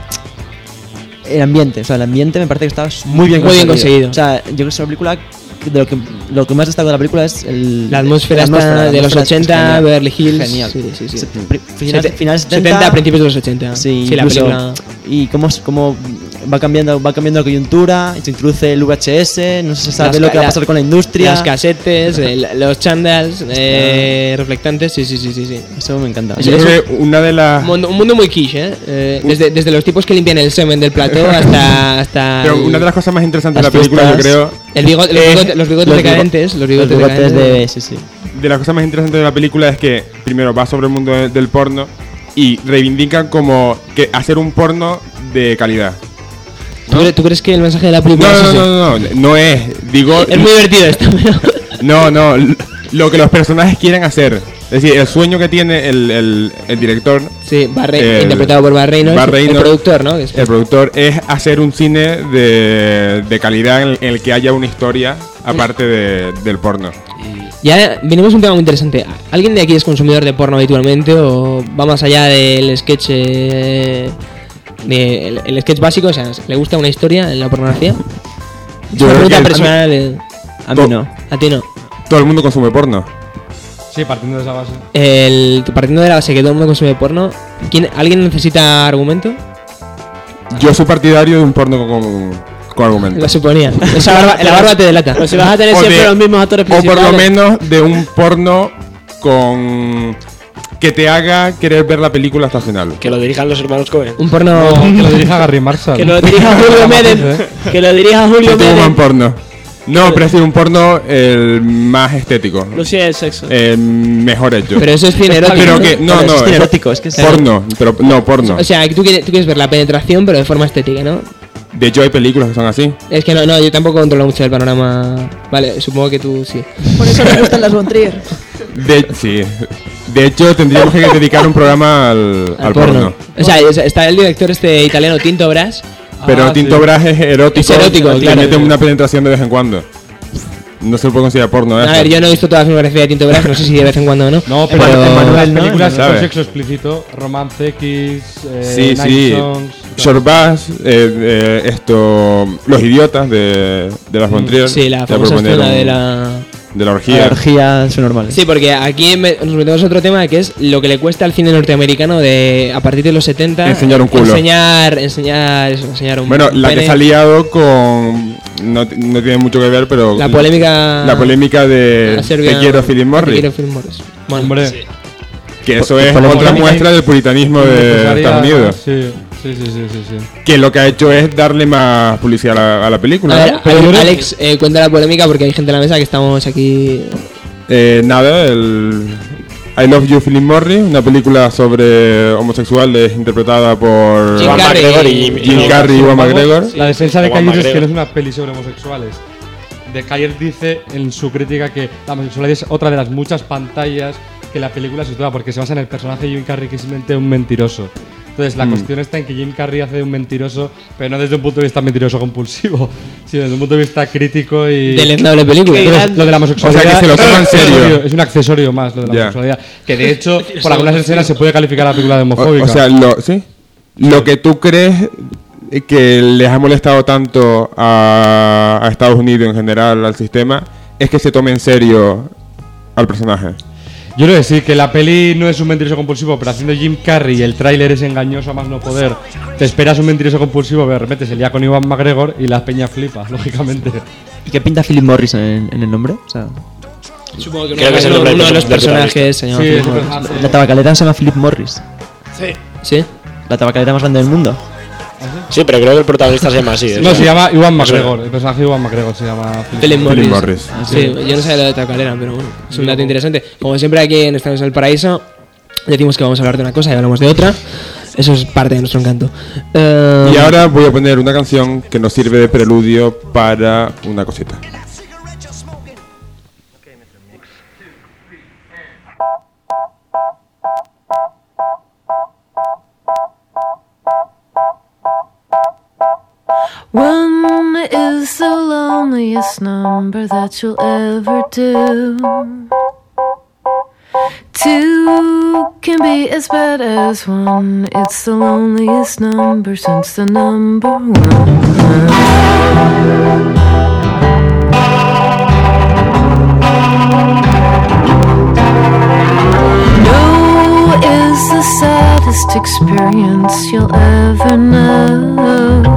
el ambiente. O sea, el ambiente me parece que está muy bien Muy bien conseguido. conseguido. O sea, yo creo que es una película de lo que, lo que más destaco de la película es el, La atmósfera, la esta atmósfera, la de los atmósfera es ochenta, genial. Beverly Hills. Genial. Sí, sí, sí. Se- pri- Final, Sete- final setenta, setenta, principios de los ochenta. Sí, la incluso- película. Y cómo, es- cómo va cambiando va cambiando la coyuntura, se introduce el V H S, no se sabe Las lo ca- que va a la- pasar con la industria. Las casetes, el- los chandals, eh, reflectantes, sí, sí, sí, sí, sí. Eso me encanta. Eso- Yo eso- creo que una de las... Un mundo, un mundo muy quiche, ¿eh? Eh, desde, desde los tipos que limpian el semen del plató hasta... hasta Pero el- una de las cosas más interesantes de la las película, yo fiestas, creo... el bigote- los, es- bigotes, los bigotes los bigo- decadentes, los Los bigotes bigotes decadentes. de... Sí, sí. De las cosas más interesantes de la película es que, primero, va sobre el mundo de- del porno y reivindican como que hacer un porno de calidad. ¿Tú, crees, tú crees que el mensaje de la No, película es no, ese? no, no, no, no es. Digo, Es muy divertido esto, pero... no, no, l- lo que los personajes quieren hacer. Es decir, el sueño que tiene el, el- el director, Sí, Barre- El- interpretado por Bar Reynolds, Bar el Reynolds, productor, ¿no? Que es- el productor, es hacer un cine de, de calidad en el, en el que haya una historia aparte de- del porno. Ya venimos a un tema muy interesante. ¿Alguien de aquí es consumidor de porno habitualmente o va más allá del sketch eh, de- el, el sketch básico? O sea, ¿le gusta una historia en la pornografía? Es Yo una creo pregunta que- personal. eh, A mí To- no. A ti no. Todo el mundo consume porno. Sí, partiendo de esa base. El, partiendo de la base que todo el mundo consume porno, ¿quién, ¿alguien necesita argumento? Yo soy partidario de un porno con, con, con argumento. Lo suponía. Esa barba, la barba te delata. Pero si vas a tener O siempre de- los mismos actores O por principales. lo menos de un porno con que te haga querer ver la película hasta el final. Que lo dirijan los hermanos Coen. Un porno. No, que lo dirija Gary Marshall. Que lo dirija Julio Medem. Que lo dirija Julio Yo tengo un buen Medem. porno. No, pero es decir, un porno el más estético. Lucía del sexo. El mejor hecho. Pero eso es cine erótico. Pero ¿no? que, no, Pero no, eso es eso- erótico, es que es- porno, pero no porno. O sea, que tú quieres, tú quieres ver la penetración, pero de forma estética, ¿no? De hecho, hay películas que son así. Es que no, no, yo tampoco controlo mucho el panorama. Vale, supongo que tú sí. Por eso me gustan las Von Trier. De, sí. De hecho, tendríamos que dedicar un programa al, al porno. O sea, es- está el director este italiano Tinto Brass. Pero Ah, Tinto sí. Brass es erótico. Es erótico, y claro. mete una penetración de vez en cuando. No se lo puede considerar porno, ¿eh? A ver, yo no he visto toda la filmografía de Tinto Brass, no sé si de vez en cuando o no. No, pero, Pero- en las ¿no? películas ¿Sabes? con sexo explícito, Romance X, eh, Sí, Nine sí. Songs, Short Bass, eh, eh, esto, Los Idiotas de, de las Von Trier. Sí, la Te famosa proponer escena un- de la... de la La orgía. orgía es normal. Sí, porque aquí me- nos metemos a otro tema que es lo que le cuesta al cine norteamericano de a partir de los setenta Enseñar un culo. Enseñar, enseñar, eso, enseñar un Bueno, un la que pene. se ha liado con... No, t- no tiene mucho que ver, pero... La polémica- La polémica de La serbia- Te quiero, Philip Te Morris. quiero, Philip Morris. Bueno, Hombre, Que eso Po- es polémica. otra muestra del puritanismo de empezaría- Estados Unidos. Sí, sí, sí, sí, sí, sí. Que lo que ha hecho es darle más publicidad a la, a la película. a ver, ¿no? a ver, yo creo- Alex, eh, cuenta la polémica porque hay gente en la mesa que estamos aquí. Eh, nada, el I Love You, Philip Morris, una película sobre homosexuales interpretada por Jim Juan Carrey. McGregor y, Jim y- Carrey y Ewan Vamos, McGregor. La defensa de Ewan Cayer es que no McGregor. es una peli sobre homosexuales. De Cayer dice en su crítica que la homosexualidad es otra de las muchas pantallas que la película se sitúa porque se basa en el personaje de Jim Carrey que es simplemente un mentiroso. Entonces la Mm. cuestión está en que Jim Carrey hace de un mentiroso, pero no desde un punto de vista mentiroso compulsivo, sino desde un punto de vista crítico y... Deleznable película. Qué Entonces, lo de la homosexualidad O sea, que se lo toma en es un serio. accesorio, es un accesorio más lo de la Ya. homosexualidad. Que de hecho, por algunas escenas se puede calificar la película de O, homofóbica. o sea, lo, ¿sí? Lo que tú crees que les ha molestado tanto a, a Estados Unidos en general, al sistema, es que se tome en serio al personaje. Yo creo que sí, que la peli no es un mentiroso compulsivo, pero haciendo Jim Carrey y el tráiler es engañoso a más no poder, te esperas un mentiroso compulsivo, pero de repente se lía con Iwan McGregor y la peña flipa, lógicamente. ¿Y qué pinta Philip Morris en, en el nombre? O sea, Supongo que Creo uno, que es el uno- nombre uno de del los protagonista. personajes se llama Sí, Philip es el Morris. personaje. la tabacalera se llama Philip Morris. ¿Sí? La tabacalera más grande del mundo. Sí, pero creo que el protagonista se llama así. ¿eh? No, se llama Iwan Me suena. McGregor, el personaje de Iwan McGregor se llama Philip Philip Morris. Morris. Sí, yo no sabía lo de Tabacalera, pero bueno, es un dato interesante. Como siempre aquí en Estamos en el Paraíso, decimos que vamos a hablar de una cosa y hablamos de otra. Eso es parte de nuestro encanto. Eh, Y ahora voy a poner una canción que nos sirve de preludio para una cosita. One is the loneliest number that you'll ever do. Two can be as bad as one. It's the loneliest number since the number one. No is the saddest experience you'll ever know.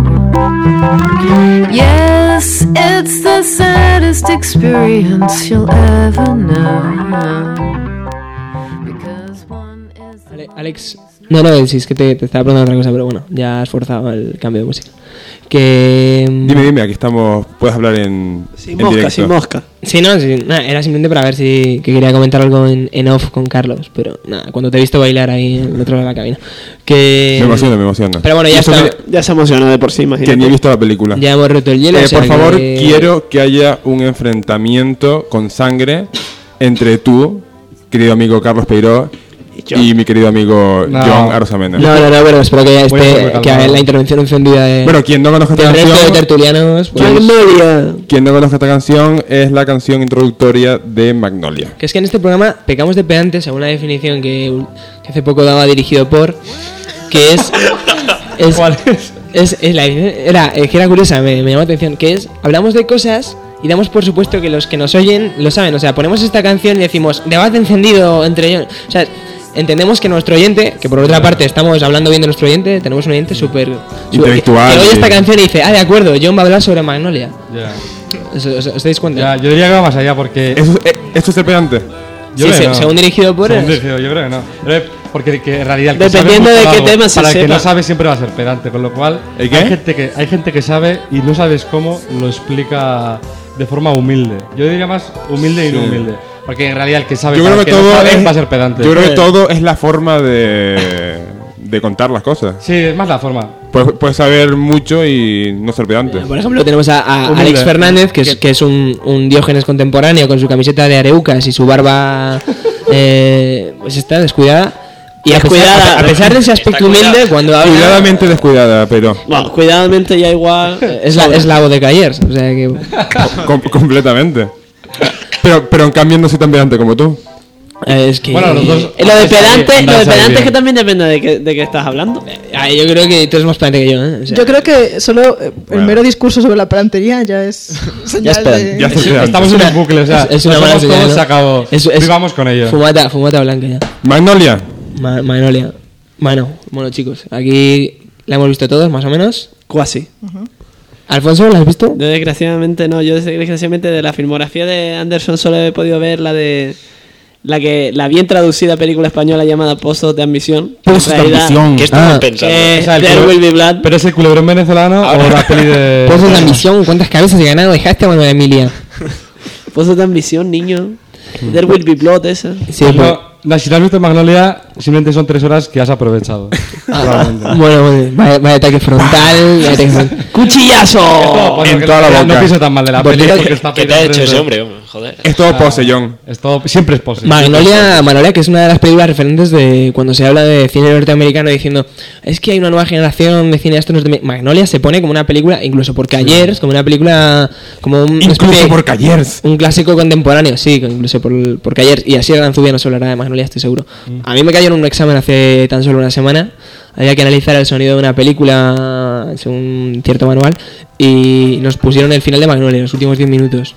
Yes, it's the saddest experience you'll ever know. Because one is the Ale- Alex, no, no, sí, es que te, te estaba preguntando otra cosa, pero bueno, ya has forzado el cambio de música. Que. mm, Dime, dime, aquí estamos. Puedes hablar en, Sin en mosca, directo. sin mosca. Sí, no, sí, nada, era simplemente para ver si que quería comentar algo en, en off con Carlos, pero nada, cuando te he visto bailar ahí en el otro lado de la cabina. Que. Me emociona, me emociona. Pero bueno, ya Y eso está. que- Ya se emociona de por sí, Que imagínate. ni he visto la película. Ya hemos roto el hielo. Eh, o sea por favor, que- quiero que haya un enfrentamiento con sangre entre tú, querido amigo Carlos Peiró, yo. y mi querido amigo No. John Arosamena. No, no, no, bueno, espero que ya Voy a esté, hacerme que calmado. la intervención encendida de, Bueno, quien no conozca esta del resto de canción, tertulianos. pues- Magnolia. quien no conozca esta canción es la canción introductoria de Magnolia. Que es que en este programa pecamos de pedantes, según la definición que, que hace poco daba dirigido por, que es... es ¿Cuál es? es, es la, era, es que era curiosa, me, me llamó la atención, que es, hablamos de cosas y damos por supuesto que los que nos oyen lo saben. O sea, ponemos esta canción y decimos, debate encendido entre ellos. O sea, entendemos que nuestro oyente, que por otra parte estamos hablando bien de nuestro oyente, tenemos un oyente súper... súper- Intelectual, Que oye sí. esta canción y dice, ah, de acuerdo, John va a hablar sobre Magnolia. Ya. ¿Os, os- os dais cuenta? Ya, yo diría que va más allá porque. ¿Eso, eh, ¿Esto es el pedante? Yo Sí, creo que se- no. según dirigido por... Según es- dirigido, yo creo que no. Pero, porque que en realidad el que Dependiendo sabe de mucho qué algo, tema se para el que sepa. no sabe siempre va a ser pedante, con lo cual ¿El qué? hay gente que hay gente que sabe y no sabes cómo lo explica de forma humilde. Yo diría más humilde y no Sí. humilde, porque en realidad el que sabe Yo para creo el que que no todo sabe, es, va a ser pedante. yo creo que todo es la forma de, de contar las cosas. Sí, es más la forma. Puedes, puedes saber mucho y no ser pedante. Por ejemplo, tenemos a, a Humilde. Alex Fernández, que es, que es un, un Diógenes contemporáneo con su camiseta de areucas y su barba eh, pues está descuidada. Y a pesar, Descuidada. a pesar de ese aspecto Está cuidada. humilde, cuando habla Cuidadamente descuidada, pero Bueno, cuidadamente ya igual. es la, es la voz de Cayers. O sea que com- completamente. Pero, pero en cambio no soy tan pedante como tú. eh, es que Bueno, los dos- Eh, Lo de pedante, Andas lo de ahí pedante bien. es que también depende de qué, de qué estás hablando. Ah, yo creo que tú eres más pedante que yo. ¿eh? O sea, Yo creo que solo eh, el Bueno. mero discurso sobre la pedantería ya es señal espera, de... ya se- Estamos en un bucle, o sea, es, es una no mala somos señal, todos, ¿no? se acabó. Es- es- Vivamos con ello. Fumata, fumata blanca ya. Magnolia. Ma- Magnolia. Bueno, bueno chicos, aquí la hemos visto todos, más o menos. Cuasi. Alfonso, ¿la has visto? Yo desgraciadamente no, yo desgraciadamente de la filmografía de Anderson solo he podido ver la de la que la bien traducida película española llamada Pozos de Ambición. Pozos de En realidad, ambición. ¿Qué estaban Ah, pensando? que O sea, el There culebr- Will Be Blood. ¿Pero es el culebrón venezolano o la peli de...? Pozos de ambición, ¿cuántas cabezas de ganado dejaste a Manuel Emilia? Pozos de Ambición, niño. There Will Be Blood, esa. Sí, Pues pues- no, no, si no has visto Magnolia, simplemente son tres horas que has aprovechado. Ah, bueno, bueno, vaya, vaya ataque frontal, vaya ataque frontal. ¡Cuchillazo! Bueno, en que toda la no boca. pienso tan mal de la Porque peli creo porque que- está ¿Qué te pedida ha en hecho tres ese D. hombre? hombre? Joder. Es todo pose, John. Es todo, siempre es posible. Magnolia, Magnolia, que es una de las películas referentes de cuando se habla de cine norteamericano diciendo es que hay una nueva generación de cineastas norteamericanos. Magnolia se pone como una película, incluso por Cayers, como una película, como un, una especie Incluso de- por Cayers. un clásico contemporáneo, sí, incluso por, por Cayers. Y así Aranzubia nos hablará de Magnolia, estoy seguro. A mí me cayó en un examen hace tan solo una semana. Había que analizar el sonido de una película según cierto manual y nos pusieron el final de Magnolia, los últimos diez minutos.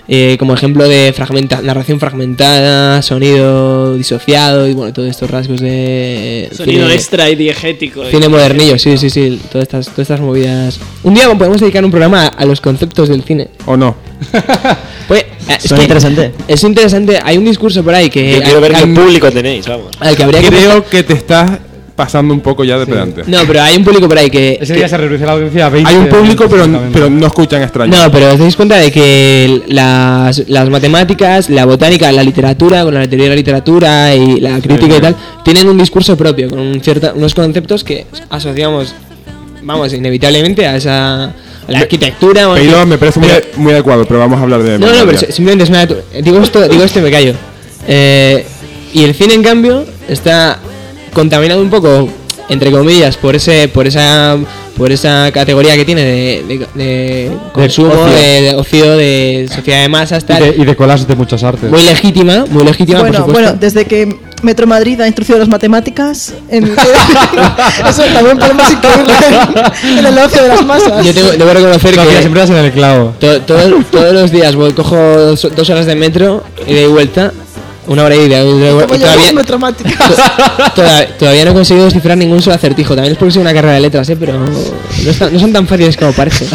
eh, como ejemplo de fragmenta narración fragmentada, sonido disociado y bueno, todos estos rasgos de Sonido cine, extra y diegético. cine modernillo, sí, sí, sí, todas estas, todas estas movidas. Un día podemos dedicar un programa a, a los conceptos del cine. ¿O no? Pues, es Suena interesante. Es interesante, hay un discurso por ahí que... Yo quiero ver hay- qué público tenéis, vamos. al que habría que Creo que te estás pasando un poco ya de pedante. No, pero hay un público por ahí que... Ese que- día se reduce la audiencia a veinte. Hay un público, pero, exactamente. pero no escuchan extraños. No, pero os dais cuenta de que las, las matemáticas, la botánica, la literatura, con la teoría de la literatura y la crítica y tal, tienen un discurso propio, con un cierta, unos conceptos que asociamos, vamos, inevitablemente a esa... a la arquitectura... o Pero en fin. me parece muy, Pero- muy adecuado, pero vamos a hablar de... No, no, pero Magnolia. si- simplemente es una... Digo esto, digo esto y me callo. Eh, y el cine, en cambio, está contaminado un poco, entre comillas, por ese por esa por esa categoría que tiene de, de, de consumo, ocio. de, de ocio, de sociedad de masas, Y tal. de, y de colas de muchas artes. Muy legítima, muy legítima, Bueno, por supuesto. bueno, desde que Metro Madrid ha introducido las matemáticas, en eso también podemos incluirlo en, en el ocio de las masas. Yo tengo, debo reconocer Sofía, que siempre das en el clavo. to- todo- todos los días voy, cojo dos, dos horas de metro, ida y vuelta, una hora y ida y Como vuelta, y llevamos todavía, matemáticas. Toda- todavía no he conseguido descifrar ningún solo acertijo. También es porque soy una carrera de letras, ¿eh? Pero no, está- no son tan fáciles como parece.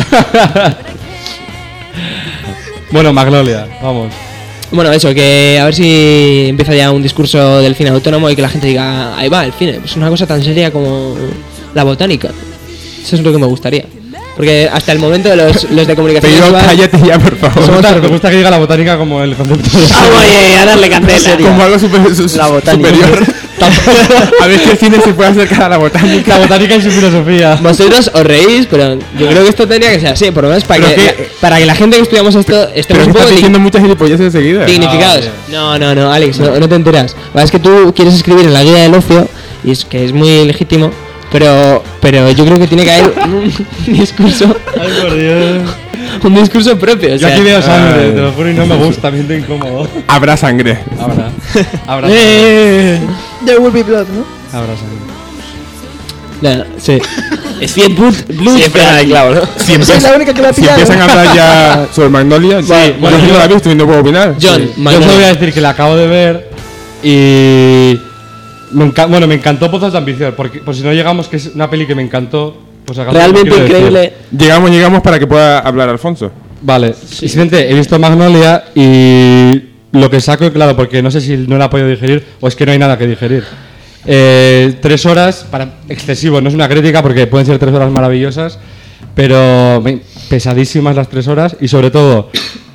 Bueno, Magnolia, vamos. Bueno, eso, que a ver si empieza ya un discurso del cine autónomo y que la gente diga, ahí va, el cine. Es una cosa tan seria como la botánica. Eso es lo que me gustaría. Porque hasta el momento los, los de comunicación Pero visual... cállate ya, por Me favor. gusta, me gusta que diga la botánica como el concepto de... Ah, oye, a darle candela. Como algo super- su- La botánica. superior. A ver si el cine se puede acercar a la botánica. La botánica y su filosofía. Vosotros os reís, pero yo creo que esto tendría que ser así, por lo menos para, Pero que, que- la, para que la gente que estudiamos esto estemos Pero un estás poco diciendo muchas gilipolleces enseguida. dignificados. Ah, No, no, no, Alex, no, no te enteras. Va, es que tú quieres escribir en la guía del ocio, y es que es muy legítimo, pero pero yo creo que tiene que haber un, un discurso, Ay, por Dios. un discurso propio. O Yo sea, aquí veo sangre, Ay. te lo juro, y no me gusta, me siento incómodo. Habrá sangre. Habrá. Habrá. eh, There will be blood, ¿no? Habrá sangre. no, sí. Es bien blood, blood Siempre dan el clavo, ¿no? Si, Soy empieza- la única que la ha si pillado. empiezan a hablar ya sobre Magnolia, sí, bueno, bueno, yo yo- no la he visto y no puedo opinar. John, Yo Magnolia. solo voy a decir que la acabo de ver y me enca- bueno, me encantó Pozos de Ambición, porque por si no llegamos que es una peli que me encantó, pues acaso lo Realmente quiero decir. increíble. Llegamos, llegamos para que pueda hablar Alfonso. Vale, y siguiente, he visto Magnolia y lo que saco, claro, porque no sé si no la he podido digerir o es que no hay nada que digerir. Eh, tres horas, para excesivo, no es una crítica porque pueden ser tres horas maravillosas, pero me- pesadísimas las tres horas y sobre todo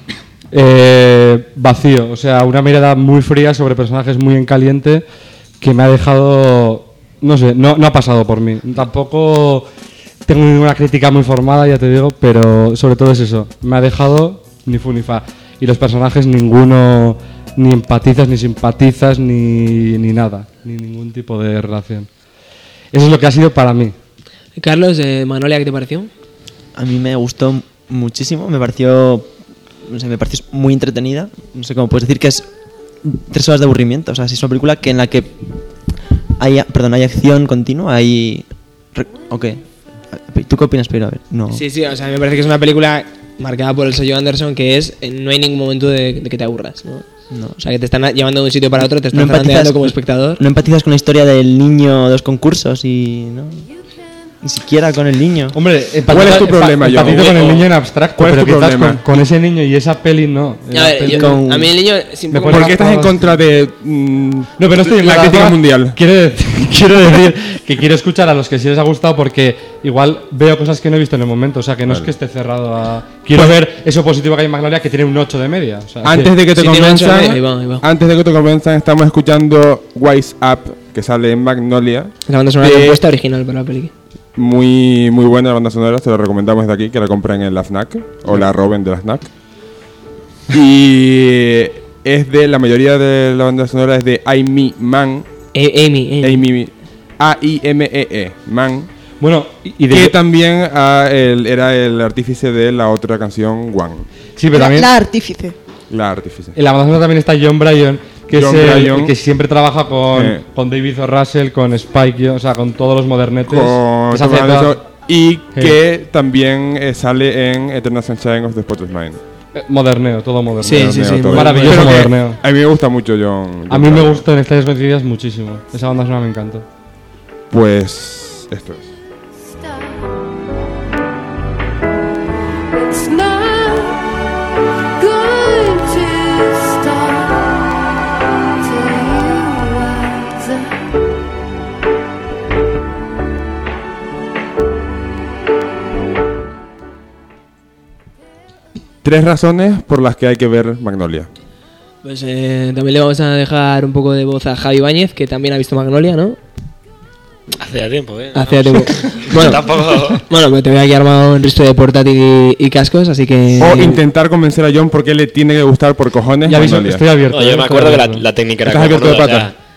eh, vacío, o sea, una mirada muy fría sobre personajes muy en caliente que me ha dejado, no sé, no, no ha pasado por mí. Tampoco tengo ninguna crítica muy formada, ya te digo, pero sobre todo es eso, me ha dejado ni fu ni fa. Y los personajes ninguno ni empatizas, ni simpatizas, ni, ni nada, ni ningún tipo de relación. Eso es lo que ha sido para mí. Carlos, de Magnolia, ¿qué te pareció? A mí me gustó muchísimo, me pareció, no sé, me pareció muy entretenida. No sé cómo puedes decir que es tres horas de aburrimiento. O sea, si es una película que en la que hay, perdón, hay acción continua, hay, re- ok. ¿Tú qué opinas, Pedro? A ver, no. Sí, sí, o sea, me parece que es una película marcada por el sello Anderson que es, eh, no hay ningún momento de, de que te aburras, ¿no? No. O sea, que te están llevando de un sitio para otro, te No están empatizas, zarandeando como espectador. no empatizas con la historia del niño de los concursos y no, ni siquiera con el niño. Hombre, ¿Cuál es tu empatizo- problema, empa- John? empatizo con el niño en abstracto, ¿Cuál es pero tu quizás problema? con, con ese niño y esa peli no. A La ver, peli- yo- con- a mí el niño es un Me poco pone ¿Por qué estás en Todas. contra de mm, No, pero no estoy en la contra. crítica mundial? Quiero decir, quiero decir que quiero escuchar a los que sí les ha gustado porque igual veo cosas que no he visto en el momento. O sea, que no es que esté cerrado a. Quiero ver eso positivo que hay en Magnolia que tiene un ocho de media. O sea, Antes que- de que te Sí, tiene un convenzan, ocho, ahí va, ahí va. antes de que te convenzan, estamos escuchando Wise Up, que sale en Magnolia. La banda sonora de- compuesta original para la peli. Muy, muy buena la banda sonora, se la recomendamos desde aquí, que la compren en la FNAC o la roben de la FNAC. Y es de, la mayoría de la banda sonora es de Amy Man, Eh, Amy, Amy. Amy, A I M E E, Man, Bueno, y, y de- que también ah, el- era el artífice de la otra canción One, sí, pero La, también. la artífice. la artífice. En la banda sonora también está John Bryan, que John es el, Bryan. el que siempre trabaja con, Eh. con David O. Russell, con Spike, o sea, con todos los modernetes. Con Les hace Tom toda- Anderson, y que también eh, sale en Eternal Sunshine of the Spotless Mind. Eh, moderneo, todo moderneo. Sí, sí, sí, Todo. Maravilloso Pero que moderneo. A mí me gusta mucho John. A John mí me Carter. gustó en Estrellas Vencidas muchísimo. Esa banda sonora me encantó. Pues esto es. It's not going to stop till you rise up. Tres razones por las que hay que ver Magnolia. Pues eh, también le vamos a dejar un poco de voz a Javi Báñez, que también ha visto Magnolia, ¿no? Hace ya tiempo, ¿eh? Hace tiempo. Bueno, Tampoco. bueno, pues te voy aquí armado un resto de portátil y, y cascos, así que... O intentar convencer a John porque le tiene que gustar por cojones Ya aviso, Magnolia. estoy abierto. No, eh, yo me estoy acuerdo que la, abierto. la técnica era ¿Estás abierto de cojonuda, o patas? sea,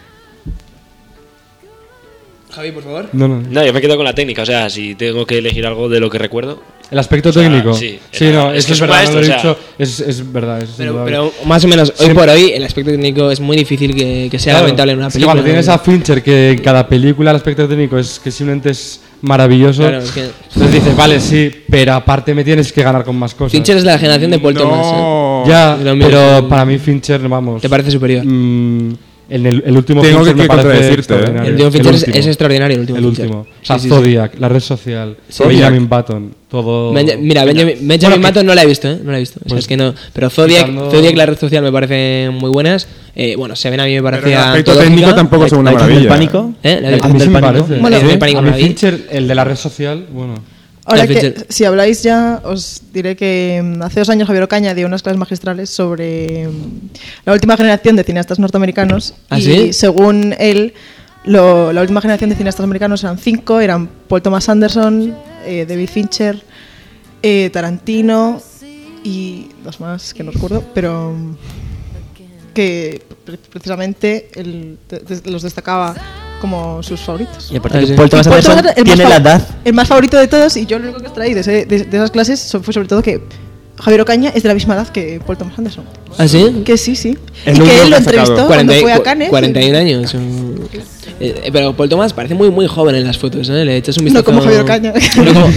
Javi, por favor. No, no. No, yo me quedo con la técnica, o sea, si tengo que elegir algo de lo que recuerdo. El aspecto O sea, técnico. sí, sí era- no, es eso que es es un verdad, maestro, no lo he o sea. dicho. Es, es verdad, es Pero, indudable. pero más o menos, hoy Sí. por hoy, el aspecto técnico es muy difícil que, que sea Claro, lamentable en una es que película. cuando tienes ¿no? a Fincher, que en cada película el aspecto técnico es que simplemente es maravilloso. Claro, es que- Entonces dices, vale, sí, pero aparte me tienes que ganar con más cosas. Fincher es de la generación de Paul Thomas. ¿eh? No. Ya, Lo mismo. pero para mí Fincher, vamos. ¿Te parece superior? mm, en el, el último Tengo Fincher que- me que parece contradecirte, ¿eh? El extraordinario. último Fincher es, último. es extraordinario. El último. El Fincher. último. O sea, Sí, sí, sí. Zodiac, la red social, Zodiac. Benjamin Button, todo. Benja- mira, Benjamin, Benjamin Bueno, Button no la he visto, ¿eh? No la he visto. O sea, Pues, es que no. Pero Zodiac, quitando- Zodiac, la red social me parecen muy buenas. Eh, bueno, Seven a mí me Pero el parecía. aspecto antológica. técnico tampoco es una La edición del maravilla. pánico. ¿Eh? La La edición A mí del sí me pánico. parece. Bueno, La edición del pánico a no mí la vi. Fincher, el de la red social, bueno. Ahora La que, Fincher- si habláis ya, os diré que mm, hace dos años Javier Ocaña dio unas clases magistrales sobre mm, la última generación de cineastas norteamericanos. ¿Ah, y sí? según él, lo- la última generación de cineastas americanos eran cinco, eran Paul Thomas Anderson, eh, David Fincher, eh, Tarantino y dos más que no recuerdo, pero mm, que pre- precisamente él de- de- los destacaba como sus favoritos. Y aparte Ah, que sí. Paul Thomas Y Paul Anderson Thomas Anderson, el tiene más la fa- edad. El más favorito de todos, y yo lo único que extraí de, ese- de- de esas clases so- fue sobre todo que Javier Ocaña es de la misma edad que Paul Thomas Anderson. ¿Ah, sí? Que sí, sí. El y único que él que lo ha sacado. entrevistó cuarenta cuando y- fue a cu- Cannes. cuarenta y un años. un- Eh, pero Paul Thomas parece muy muy joven en las fotos, ¿eh? Le echas un No vistazo. como Javier Ocaña. No, como-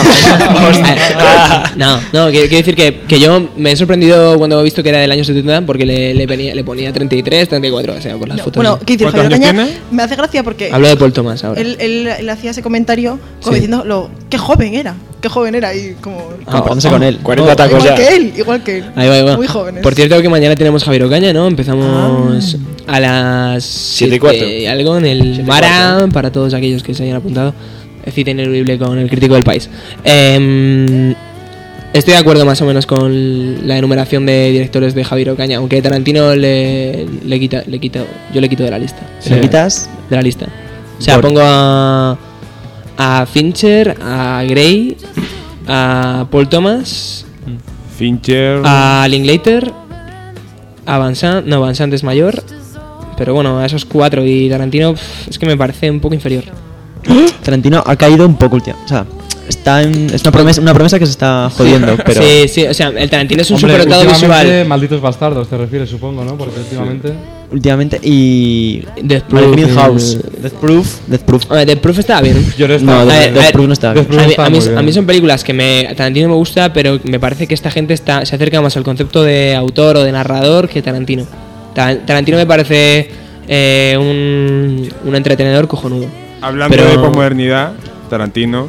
no, no, no, quiero, quiero decir que, que yo me he sorprendido cuando he visto que era del año setenta porque le, le, ponía, le ponía treinta y tres, treinta y cuatro, o sea, por las fotos. Bueno, ¿qué dice ¿Cuántos Javier años Ocaña? tiene? Me hace gracia porque Hablo de Paul Thomas ahora. él, él, él hacía ese comentario como Sí. diciendo lo, qué joven era, qué joven era y como Comparándose con él. cuarenta Oh, tacos igual ya. que él, igual que él. Ahí va, ahí va. Muy jóvenes. Por cierto que mañana tenemos Javier Ocaña, ¿no? Empezamos a las Siete y cuatro. siete algo en el Mara, para todos aquellos que se hayan apuntado. Cita ineludible con el crítico del país. Em, estoy de acuerdo más o menos con la enumeración de directores de Javier Ocaña, aunque Tarantino le, le quita, le quito, yo le quito de la lista. Si lo quitas, De la lista. O sea, Por- pongo a, a Fincher, a Gray, a Paul Thomas, Fincher. a Linklater, a Van Sant, no, Van Sant es mayor, pero bueno, a esos cuatro y Tarantino pff, es que me parece un poco inferior. Tarantino ha caído un poco últimamente. O sea, está en, es una promesa, una promesa que se está jodiendo, pero Sí, sí, o sea, el Tarantino es un Hombre, superdotado últimamente, visual. Malditos bastardos, te refieres, supongo, ¿no? Porque últimamente. últimamente y Death vale, Proof, Greenhouse, eh, Death Proof, Death Proof. A ver, The Proof estaba bien. Yo no No, estaba- A ver, Death a ver, Proof no está bien. Death Proof A mí, está a mí- muy bien. a mí son películas que me, a Tarantino me gusta, pero me parece que esta gente está, se acerca más al concepto de autor o de narrador que Tarantino. Ta- Tarantino me parece eh, un, un entretenedor cojonudo. Hablando pero- de posmodernidad, Tarantino.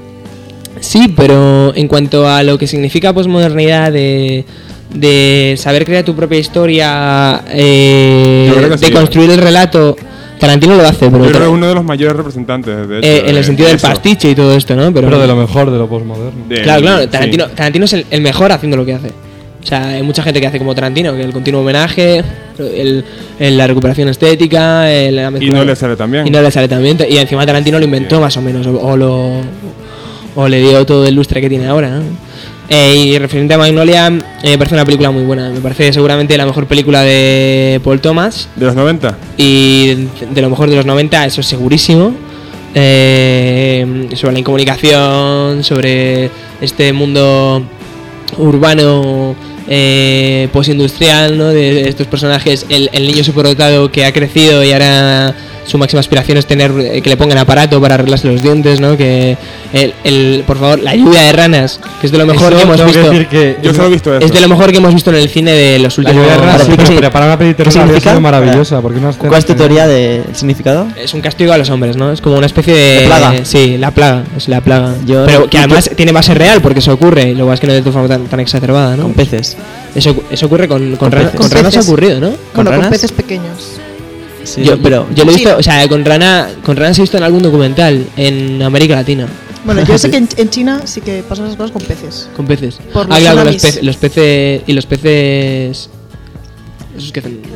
Sí, pero en cuanto a lo que significa posmodernidad de, de saber crear tu propia historia, eh, Yo creo que de sí. construir el relato, Tarantino lo hace, pero Yo creo que es uno de los mayores representantes, de hecho. eh, en de- el sentido de del eso. pastiche y todo esto, ¿no? Pero, Pero de lo mejor, de lo postmoderno. De- Claro, claro, sí. Tarantino, Tarantino es el, el mejor haciendo lo que hace. O sea, hay mucha gente que hace como Tarantino, que el continuo homenaje, el, el- la recuperación estética, el, la Y mezcla- no le sale tan bien. Y no le sale tan bien. Y encima Tarantino lo inventó más o menos, o, o lo o le dio todo el lustre que tiene ahora, ¿no? Eh, y referente a Magnolia, eh, me parece una película muy buena. Me parece seguramente la mejor película de Paul Thomas. ¿De los noventa? Y de lo mejor de los noventa, eso es segurísimo. Eh, sobre la incomunicación, sobre este mundo urbano eh, postindustrial, ¿no? De estos personajes, el, el niño superdotado que ha crecido y ahora su máxima aspiración es tener eh, que le pongan aparato para arreglarse los dientes, ¿no? Que el, el por favor, la lluvia de ranas, que es de lo mejor Eso que hemos tengo que visto. decir que Yo solo he visto eso. Es de lo mejor que hemos visto en el cine de los La últimos lluvia de ranas, sí, ¿Para qué pero para una peli de terror habría significa? sido maravillosa. Porque no ¿Cuál es tu teoría del significado? Es un castigo a los hombres, ¿no? Es como una especie de... ¿De plaga? Sí, la plaga, es la plaga. Yo- Pero que yo- además tiene base real porque eso ocurre, lo que es que no de tu forma tan, tan exacerbada, ¿no? Con peces. Eso, eso ocurre con, con, Con rana- peces. con Con ranas ha peces. ocurrido, ¿no? ¿Con Bueno, con ranas? peces pequeños. Sí, yo, pero yo lo he Sí. visto, o sea, con rana, con ranas he visto en algún documental en América Latina. Bueno, yo sé que en, en China sí que pasan esas cosas con peces. Con peces. Por ah, los claro, los, tsunamis. pe- los peces. Y los peces. Esos que hacen.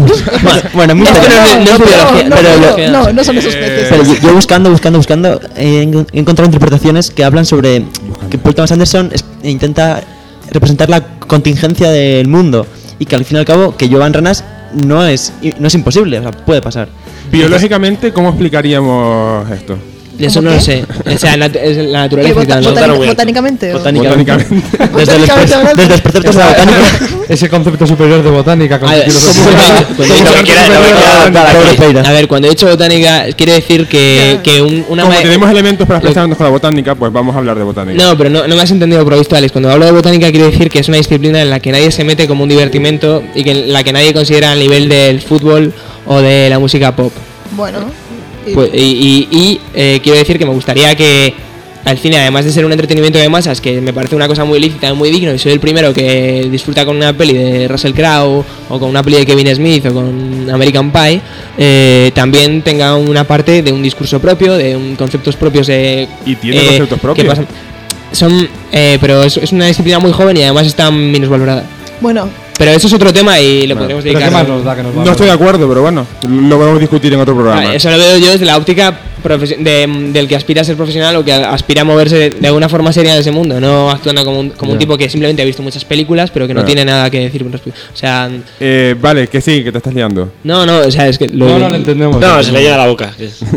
bueno, muy No, poco. no, no, no es no, biología, no, pero no, biología. no, no son esos peces. Pero yo, yo buscando, buscando, buscando, he en- he encontrado interpretaciones que hablan sobre que Paul Thomas Anderson es- intenta representar la contingencia del mundo y que al fin y al cabo que lluevan ranas no es no es imposible, o sea, puede pasar. Biológicamente, ¿cómo explicaríamos esto? Eso ¿Cómo no lo qué? sé. O sea, nat- es la ¿Qué, naturaleza y bota- tal, ¿no? botánica- muy alto. botánicamente. o- Botánicamente. Botánicamente. Desde los, Botánicamente hablando. desde los preceptos de la botánica. Ese concepto superior de botánica. Con A ver, filosofía. como- cuando he Lo dicho- que quiera- lo que quiera dar Pobre aquí. Peira. A ver, cuando he dicho botánica, quiero decir que, que un- una Como ma- tenemos elementos para lo- expresarnos con la botánica, pues vamos a hablar de botánica. No, pero no, no me has entendido por lo visto, Alex. Cuando hablo de botánica quiero decir que es una disciplina en la que nadie se mete como un divertimento y que en la que nadie considera al nivel del fútbol o de la música pop. Bueno. y- Pues, y y- y, eh, quiero decir que me gustaría que al cine, además de ser un entretenimiento de masas, que me parece una cosa muy lícita, muy digno, y soy el primero que disfruta con una peli de Russell Crowe, o con una peli de Kevin Smith, o con American Pie, eh, también tenga una parte de un discurso propio, de un conceptos propios de... Y tiene eh, conceptos que propios. pasan- son, eh, pero es, es una disciplina muy joven y además está minusvalorada. Bueno, Pero eso es otro tema y lo Vale. podríamos Pero dedicar ¿qué más a- nos da que nos va No a estoy de acuerdo, pero bueno, lo podemos discutir en otro programa. Ah, eso lo veo yo desde la óptica profesi- de- del que aspira a ser profesional o que a- aspira a moverse de, de alguna forma seria en ese mundo, no actuando como un, como un Ya. tipo que simplemente ha visto muchas películas pero que no Claro. tiene nada que decir con respecto. O sea, Eh, vale, que sí, que te estás liando. no, no, o sea, es que lo- No, no lo entendemos. No, se le llena la boca.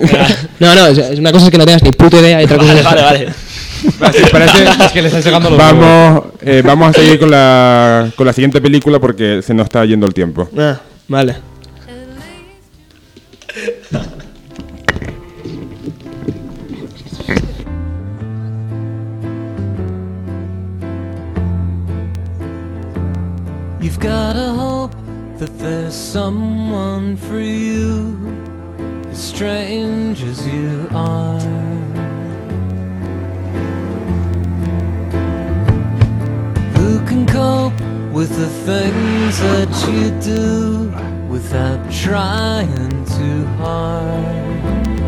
no, no, o sea, es una cosa es que no tengas ni puta idea y otra cosa Vale, es vale, vale. Vale, si os parece, Es que le están llegando los huevos. vamos, eh, vamos a seguir con la, con la siguiente película porque se nos está yendo el tiempo. Ah, vale. You've gotta hope that there's someone for you, as strange as you are. Who can cope with the things that you do without trying too hard?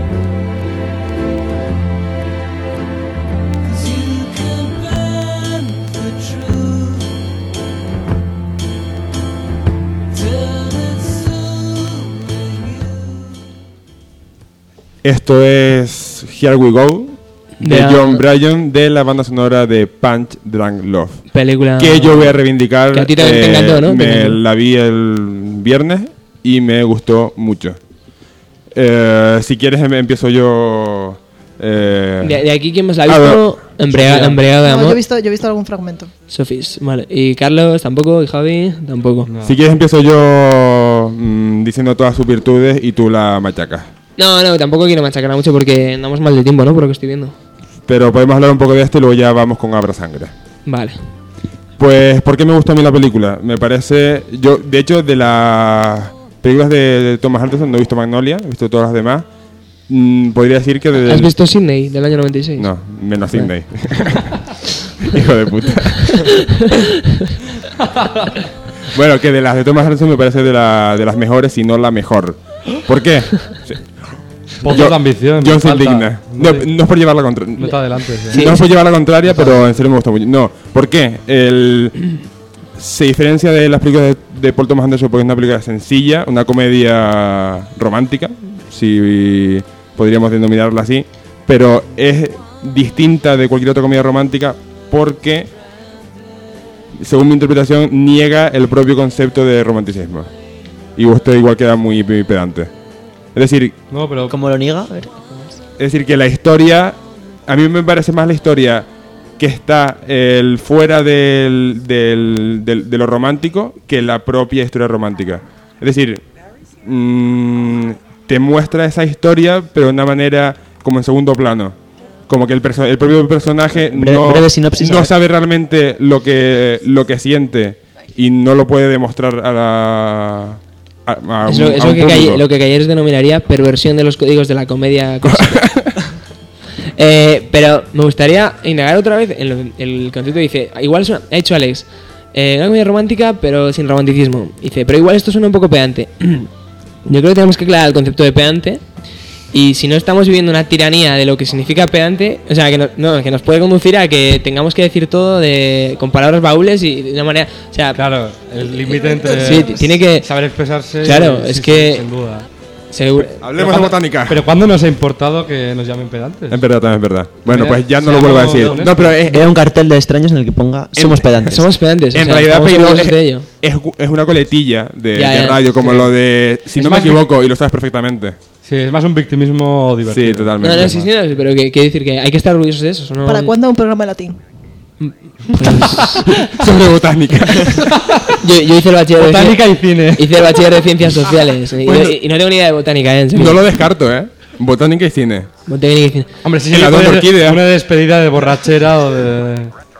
'Cause you can bend the truth till it's soothing you. Esto es Here We Go de De la- John Bryan de la banda sonora de Punch Drunk Love. Película Que yo voy a reivindicar. Que a ti también te encantó, ¿no? Te Me encantó. la vi el viernes y me gustó mucho. Eh, si quieres em- empiezo yo. eh, de, de aquí quién más la ha A visto, Embriagado Sofía. embriagado de no, yo, amor. he visto, yo he visto algún fragmento. Sofís, vale. Y Carlos tampoco, y Javi tampoco. Si quieres empiezo yo mm, diciendo todas sus virtudes y tú la machacas. No, no, tampoco quiero machacar mucho porque andamos mal de tiempo, ¿no? Por lo que estoy viendo. Pero podemos hablar un poco de esto y luego ya vamos con Abra Sangre. Vale. Pues, ¿por qué me gustó a mí la película? Me parece... Yo, de hecho, de las películas de, de Thomas Anderson no he visto Magnolia, he visto todas las demás. Mm, podría decir que... De, ¿Has visto Sydney del año noventa y seis? No, menos Sydney. Hijo de puta. Bueno, que de las de Thomas Anderson me parece de, la, de las mejores, si no la mejor. ¿Por qué? Sí. Poco Yo- de ambición. John se falta. indigna. No No, te- no es por llevar la contraria. No está adelante. sí. No es por llevar la contraria, pero en serio me gusta mucho. No, ¿por qué? El, se diferencia de las películas de, de Paul Thomas Anderson porque es una película sencilla, una comedia romántica, si podríamos denominarla así, pero es distinta de cualquier otra comedia romántica porque, según mi interpretación, niega el propio concepto de romanticismo. Y usted igual queda muy, muy pedante. Es decir, No, pero ¿Cómo lo niega? A ver. es decir, que la historia, a mí me parece más la historia que está el fuera del, del- del- de lo romántico que la propia historia romántica. Es decir, mm, te muestra esa historia, pero de una manera como en segundo plano. Como que el, perso- el propio personaje Breve- no, breve sinopsis, a no ver. sabe realmente lo que, lo que siente y no lo puede demostrar a la... A, a Es un- lo, es a lo un que, público. Calle- lo que Calleres denominaría perversión de los códigos de la comedia clásica. Eh, pero me gustaría indagar otra vez en lo- el concepto. Dice, igual suena, ha hecho Alex, eh, una comedia romántica pero sin romanticismo. Dice, pero igual esto suena un poco pedante. Yo creo que tenemos que aclarar el concepto de pedante. Y si no estamos viviendo una tiranía de lo que significa pedante, o sea, que, no, no, que nos puede conducir a que tengamos que decir todo de, con palabras baúles y de una manera... O sea, Claro, el límite entre Sí, t- tiene que- saber expresarse. Claro, y- es sí, que- sí, sin duda. seguro- Hablemos de botánica. Pero ¿cuándo nos ha importado que nos llamen pedantes? Es verdad, también es verdad. Bueno, Mira, pues ya no seamos lo vuelvo a decir. honestos. No, pero es, Era un cartel de extraños en el que ponga somos pedantes. somos pedantes. o en sea, realidad estamos Payroll orgullosos es, de ello. es, es una coletilla de, Ya, de ya. radio, como Sí. lo de... Si Es no me más equivoco, y lo sabes perfectamente. Sí, es más un victimismo divertido. Sí, totalmente. No, no, sí, sí, no, pero que quiero decir que hay que estar orgullosos de eso. ¿no? ¿Para cuándo un programa de latín? Sobre botánica. Yo, yo hice el bachiller de Botánica ci- y cine. hice el bachiller de ciencias sociales y, Bueno. y no tengo ni idea de botánica, ¿eh? En serio. No lo descarto, ¿eh? Botánica y cine. Botánica y cine. Hombre, sí, En sí, la puede Don ser Orquídea. una despedida de borrachera o de...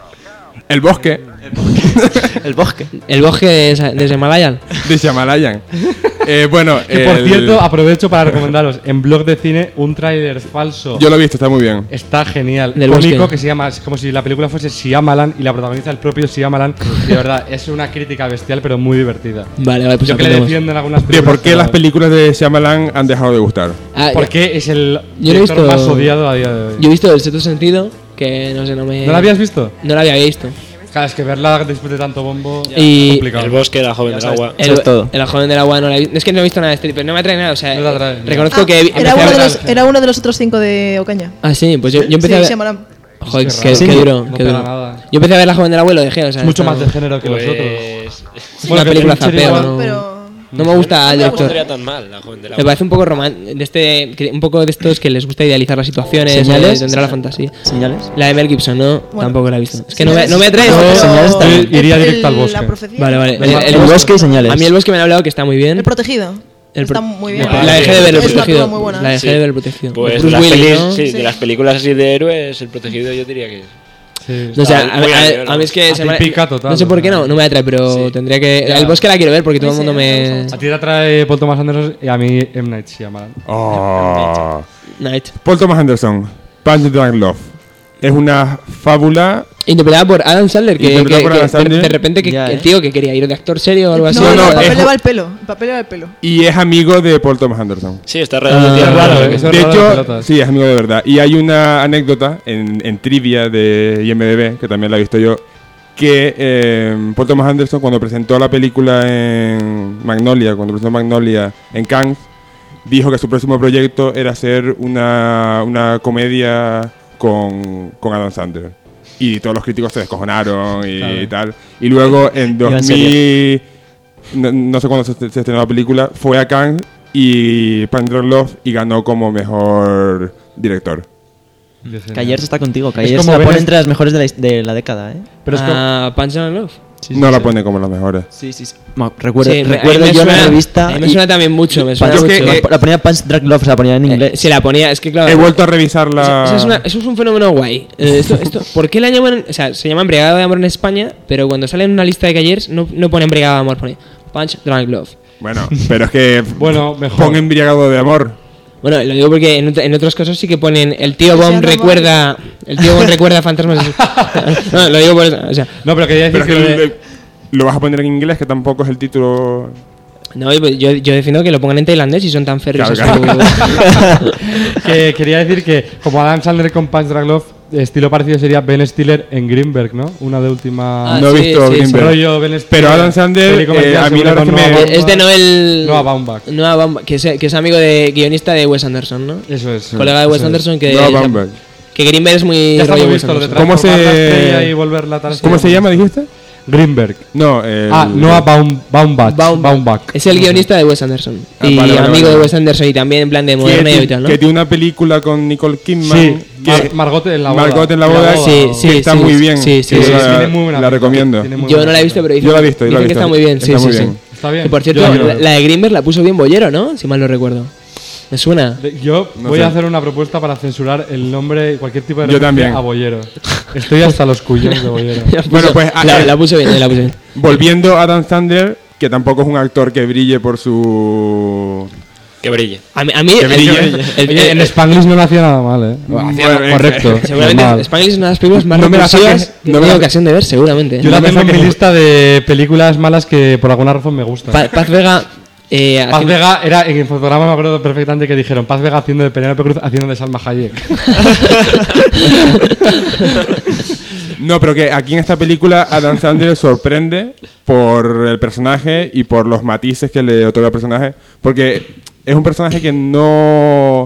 El bosque El bosque. El bosque de, Sa- de Himalayan. de Shyamalan. Eh, bueno, Que por el- cierto, aprovecho para recomendaros en Blog de Cine un tráiler falso. yo lo he visto, está muy bien. Está genial. Del Cómico bosque. que se llama, es como si la película fuese Shyamalan y la protagoniza el propio Shyamalan. Y de verdad, es una crítica bestial, pero muy divertida. Vale, vale, pues Yo que le aprendemos. defiendo en algunas De películas. por qué pero- las películas de Shyamalan han dejado de gustar. Ah, Porque es el Yo lo he director visto- más odiado a día de hoy. Yo he visto el sexto sentido, que no sé, no me... ¿No la habías visto? No la había visto. Claro, es que verla después de tanto bombo Y- es complicado. El bosque, la joven del agua. Eso es todo. El joven del agua no la he visto. Es que no he visto nada de este, pero no me atrae nada. O sea, No te atrae. reconozco Ah, que... vi- era, empecé a uno de ver- los, era uno de los otros cinco de Ocaña. Ah, sí, pues yo, yo empecé sí, a ver... Shyamalan. Joder, Es que qué, raro. qué Sí, duro, no qué pega duro. nada. Yo empecé a ver La joven del agua y lo dejé, o sea... Es mucho está- más de género que los otros. Pues... Es una que película Fincher zapeo, igual, ¿no? Pero No me gusta el No me director. pondría tan mal, la joven del Me agua. parece un poco romántico, de este, que- un poco de estos que les gusta idealizar las situaciones, ¿Señales? eh, tendrá la fantasía. ¿Señales? La de Mel Gibson, no, Bueno, tampoco la he visto. Es que no me, señales- no me atrae. no, pero- pero- señales está bien. Yo iría el- directo al el- bosque. La profecía. Vale, vale. El, el bosque y señales. A mí el bosque me han hablado que está muy bien. El protegido. El Está pro- muy bien. Ah, la dejé de ver el Es una protegido. prueba muy buena. La dejé Sí. de ver el protegido. Pues de Bruce las, Willis, pelis, ¿no? sí, Sí. de las películas así de héroes, el protegido yo diría que... Sí. No sé, Está a, muy a- alegre, ¿no? a mí es que se me- Atípica total, no sé por qué no, ¿no? no me atrae, pero Sí. tendría que... Ya. El bosque la quiero ver porque todo el Sí, mundo sí, me... me gusta A ti te atrae Paul Thomas Anderson y a mí M. Night Shyamalan. Oh. Night. Paul Thomas Anderson, Punch Drunk Love. Es una fábula. Interpretada por Adam Sandler, que, que, Interpretada por que Adam Sandler. de, de repente que, Ya, que el eh. tío que quería ir de actor serio o algo así. No, No, no, no, el papel es- le va el pelo. El papel le va el pelo. Y es amigo de Paul Thomas Anderson. Sí, está alrededor Ah, de es raro, ¿eh? eso es De raro de hecho, pelotas. sí, es amigo de verdad. Y hay una anécdota en, en trivia de I M D B, que también la he visto yo, que eh, Paul Thomas Anderson, cuando presentó la película en Magnolia, cuando presentó Magnolia en Cannes, dijo que su próximo proyecto era hacer una, una comedia con, con Adam Sandler. Y todos los críticos se descojonaron y Claro. tal. Y luego en Iba en dos mil... No, no sé cuándo se, se estrenó la película, fue a Cannes y Punch Drunk Love y ganó como mejor director. Que ayer está contigo. Que ayer como se la ver pone es- entre las mejores de la, de la década, ¿eh? Pero es como... Ah, Punch and Love. no la pone como las mejores. Sí, sí, sí. No, recuerdo Sí, me- recuerdo a mí me yo en la suena- revista. A mí me y- suena también mucho, me suena Yo mucho. que, la, eh, la ponía Punch Drunk Love, se la ponía en Eh, inglés. se la ponía, es que claro. He vuelto a revisarla. Eso, eso es una- eso es un fenómeno guay. Eh, esto, esto, ¿Por qué la llaman? O sea, se llama Embriagado de Amor en España, pero cuando sale en una lista de Callers no, no pone Embriagado de Amor, pone Punch Drunk Love. Bueno, pero es que Bueno, mejor. pon embriagado de amor. Bueno, lo digo porque en, ot- en otros casos sí que ponen el tío O sea, Bond normal. recuerda. El tío Bond recuerda fantasmas. de su- no, lo digo por eso. O sea, No, pero quería decir Pero es que que... lo de- le- lo vas a poner en inglés, que tampoco es el título. no, yo, yo, yo defiendo que lo pongan en tailandés y son tan férreos. Claro, a su- que quería decir que como Adam Sandler con Punch Drunk Love, estilo parecido sería Ben Stiller en Greenberg, ¿no? Una de última... Ah, no he sí, visto sí, sí. Greenberg. rollo Ben Stiller. Pero Adam Sandler, peli comercial eh, a mí seguro la verdad con es que Noah me- Baumbach. es de Noel. Noah Baumbach. Noah Baumbach, que es, que es amigo de guionista de Wes Anderson, ¿no? Eso es. Colega de Wes eso es. Anderson que. Noah Baumbach. Que Greenberg es muy. Ya está rollo muy Wes visto lo de Anderson. ¿Cómo transformar se- la estrella y volverla tal. ¿Cómo se llama, dijiste? Greenberg. No, el- Ah, Noah Baum, Baumbach. Baumbach. Baumbach. Es el guionista de Wes Anderson. Ah, y vale, vale, amigo vale. de Wes Anderson y también en plan de que, moderneo y ti- tal, ¿no? que tiene una película con Nicole Kidman. Sí, que- Mar- Margot en la boda. Margot en la boda. Sí, sí, que está sí, muy bien. sí, sí, que sí, la, sí, tiene muy buena la pinta. recomiendo. Tiene muy Yo buena no la he pinta. visto, pero dicen, Yo la he visto, yo la he dicen que visto. está muy bien. Sí, Está sí, muy sí. bien. Está bien. Que por Yo cierto, la quiero la, ver. la de Greenberg la puso bien Bollero, ¿no? Si mal no recuerdo. Me suena. De- Yo No voy sé. a hacer una propuesta para censurar el nombre y cualquier tipo de Yo referencia también. a Bollero. Estoy hasta los cuyos de Bollero. La puso- Bueno, pues, la, eh, la puse bien, la puse bien. Volviendo a Dan Sandler, que tampoco es un actor que brille por su... Que brille. A mí, a mí Que el- brille. el- el- Oye, en el- Spanglish no lo hacía nada mal, ¿eh? Lo hacía Bueno, correcto. seguramente normal. Spanglish es una de las películas más No me la recursivas saques- que no he me tenido la- ocasión de ver, seguramente. Yo la No me tengo en mi saques- lista de películas malas que por alguna razón me gustan. Pa- Paz Vega. Eh, Paz haciendo- Vega era en el fotograma, me acuerdo perfectamente que dijeron Paz Vega haciendo de Penélope Cruz haciendo de Salma Hayek. No, pero que aquí en esta película Adam Sandler sorprende por el personaje y por los matices que le otorga el personaje, porque es un personaje que no...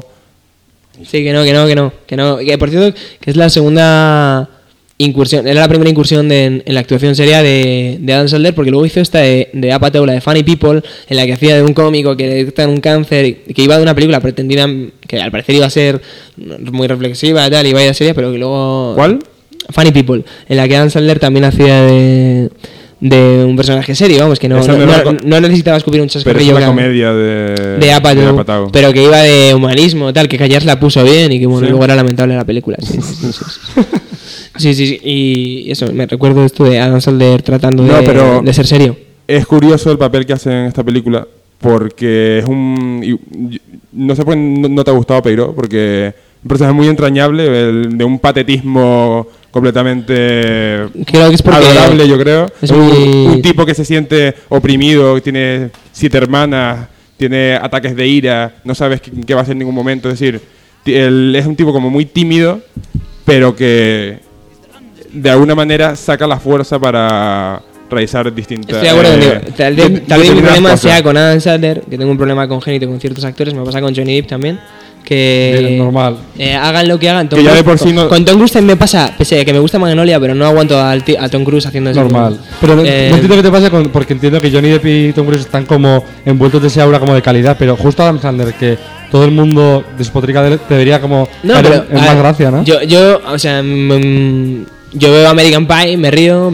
Sí, que no, que no, que no. Que no. Que por cierto, que es la segunda incursión. Era la primera incursión de- en, en la actuación seria de, de Adam Sandler, porque luego hizo esta de, de Apatow, la de Funny People, en la que hacía de un cómico que le detectan un cáncer, y que iba de una película pretendida, que al parecer iba a ser muy reflexiva y tal, iba a ir a seria, pero que luego... ¿Cuál? Funny People, en la que Adam Sandler también hacía de, de un personaje serio, vamos, que no, Esa no, no era no- la co- no necesitaba escupir un Pero es chascarrillo. una blanco comedia de... de Apatow, de Apatow. pero que iba de humanismo, tal, que Callar la puso bien y que bueno, Sí. luego era lamentable la película. Sí, sí, sí, sí. Sí, sí, sí, y eso, me recuerdo esto de Adam Sandler tratando No, de, pero- de ser serio. Es curioso el papel que hace en esta película, porque es un... y- y- No sé por qué no, no te ha gustado, Peiro, porque es un personaje muy entrañable, el- de un patetismo completamente Creo que es porque adorable, yo creo. es un, muy- un tipo que se siente oprimido, que tiene siete hermanas, tiene ataques de ira, no sabes qué, qué va a hacer en ningún momento. Es decir, ti- él es un tipo como muy tímido, pero que de alguna manera saca la fuerza para realizar distintas... Estoy de acuerdo eh, contigo. Tal de- vez, tal vez mi determinadas problema cosas. sea con Adam Sandler, que tengo un problema congénito con ciertos actores, me pasa con Johnny Depp también. Que Bien, normal. eh, hagan lo que hagan. Tom Que ya de Cruise- por sí con, no- con Tom Cruise también me pasa, pese a que me gusta Magnolia, pero no aguanto al ti- a Tom Cruise haciendo eso. Normal. Pero no, Eh, no entiendo qué te pasa con- porque entiendo que Johnny Depp y Tom Cruise están como envueltos de ese aura como de calidad, pero justo Adam Sandler, que todo el mundo despotrica de él, debería como No, caer pero en, en a más ver, gracia, ¿no? Yo, yo, o sea, mm, yo veo American Pie, me río,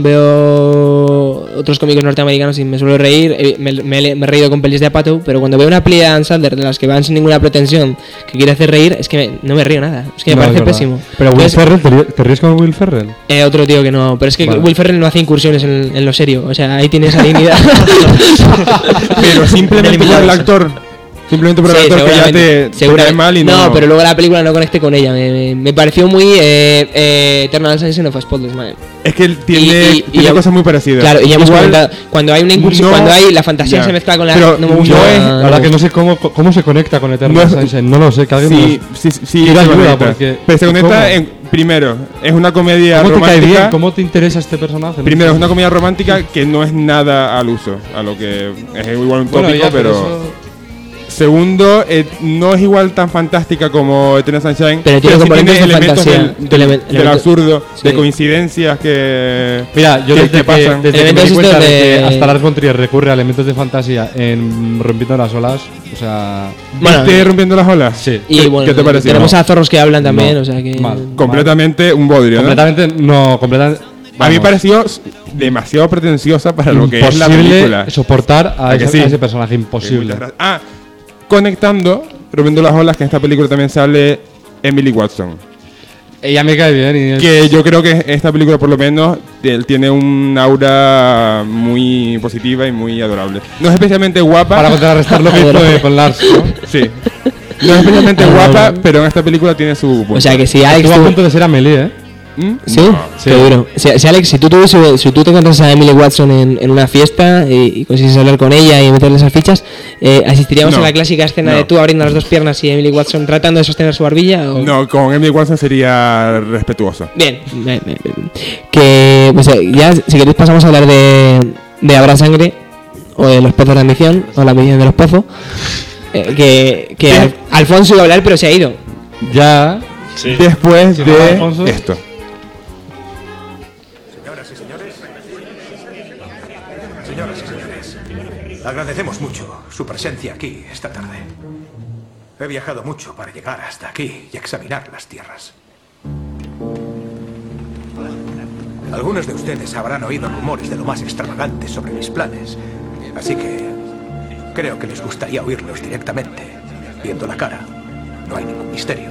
veo otros cómicos norteamericanos y me suelo reír. eh, Me, me- me he reído con pelis de Apatow, pero cuando veo una peli de Adam Sandler de las que van sin ninguna pretensión, que quiere hacer reír, es que me- no me río nada. Es que me No, es parece verdad. pésimo. Pero Will Entonces, Ferrell, ¿te, ri- te ríes con Will Ferrell? eh, otro tío que no, pero es que Vale. Will Ferrell no hace incursiones en, en lo serio, o sea, ahí tiene esa dignidad. Pero simplemente por el actor. Simplemente por el Sí, actor que ya seguramente, te, te seguramente. cae mal y no... No, pero luego la película no conecté con ella. Me, me- me pareció muy eh, eh, Eternal Sunshine of a Spotless Mind. Es que él tiene, Y- y- y tiene ya- cosas muy parecidas. Claro, y ya hemos Igual, comentado, cuando hay una incursión, no- cuando hay la fantasía ya. se mezcla con la... Pero no me gusta. no es- no La me verdad que gusta. no sé cómo, cómo se conecta con Eternal No es- Sunshine, no lo sé, que alguien Sí, nos- sí, sí, sí, Pide se ayuda, conecta. porque- Pero se conecta ¿cómo? en... Primero, es una comedia ¿Cómo te cae romántica. bien? ¿Cómo te interesa este personaje? Primero, es una comedia romántica que no es nada al uso, a lo que es igual un Bueno, tópico, ya, pero... eso- Segundo, eh, no es igual tan fantástica como Eternal Sunshine, Pero tiene sí componentes de elementos fantasía, del, del- elemen- del elementos- absurdo, sí. de coincidencias que... Mira, yo que- desde que que, pasan. desde que me Elementos di cuenta estos de... de- que hasta Lars von Trier recurre a elementos de fantasía en Rompiendo las olas, o sea... Bueno, ¿Viste rompiendo las olas? Sí. Y ¿Qué- bueno, qué te pareció? tenemos No. a zorros que hablan también, No, o sea que... mal. Completamente un bodrio, ¿no? Completamente, no, completamente... A mí me vamos, pareció s- demasiado pretenciosa para lo que es la imposible película. soportar a ¿A que ese, sí? a ese personaje, Eh, imposible. muchas gracias. Ah, conectando, rompiendo las olas, que en esta película también sale Emily Watson. Ella me cae bien y es- Que yo creo que esta película, por lo menos, él tiene un aura muy positiva y muy adorable. No es especialmente guapa. para contrarrestar lo que hizo de- con Lars, ¿no? Sí. No es especialmente guapa, pero en esta película tiene su punto. O sea que si Alex... Estuvo a tuvo- punto de ser Amelie, ¿eh? ¿Mm? ¿Sí? No. Qué duro. Si, si, Alex, si tú, tuviese- si tú te encontrases a Emily Watson en, en una fiesta y, y consigues hablar con ella y meterle esas fichas, eh, ¿asistiríamos No. a la clásica escena No. de tú abriendo las dos piernas y Emily Watson tratando de sostener su barbilla? O... No, con Emily Watson sería respetuoso. Bien, bien, bien, bien. Que, pues eh, ya, si queréis pasamos a hablar de, de Habrá Sangre, o de los pozos de ambición, o la ambición de los pozos. Eh, que que Sí. Al- Alfonso iba a hablar, pero se ha ido. Ya. Sí. Después Si no, de Alfonso. esto. Señoras y señores. Señoras y señores. Agradecemos mucho su presencia aquí esta tarde. He viajado mucho para llegar hasta aquí y examinar las tierras. Algunos de ustedes habrán oído rumores de lo más extravagantes sobre mis planes, así que creo que les gustaría oírlos directamente viendo la cara. No hay ningún misterio.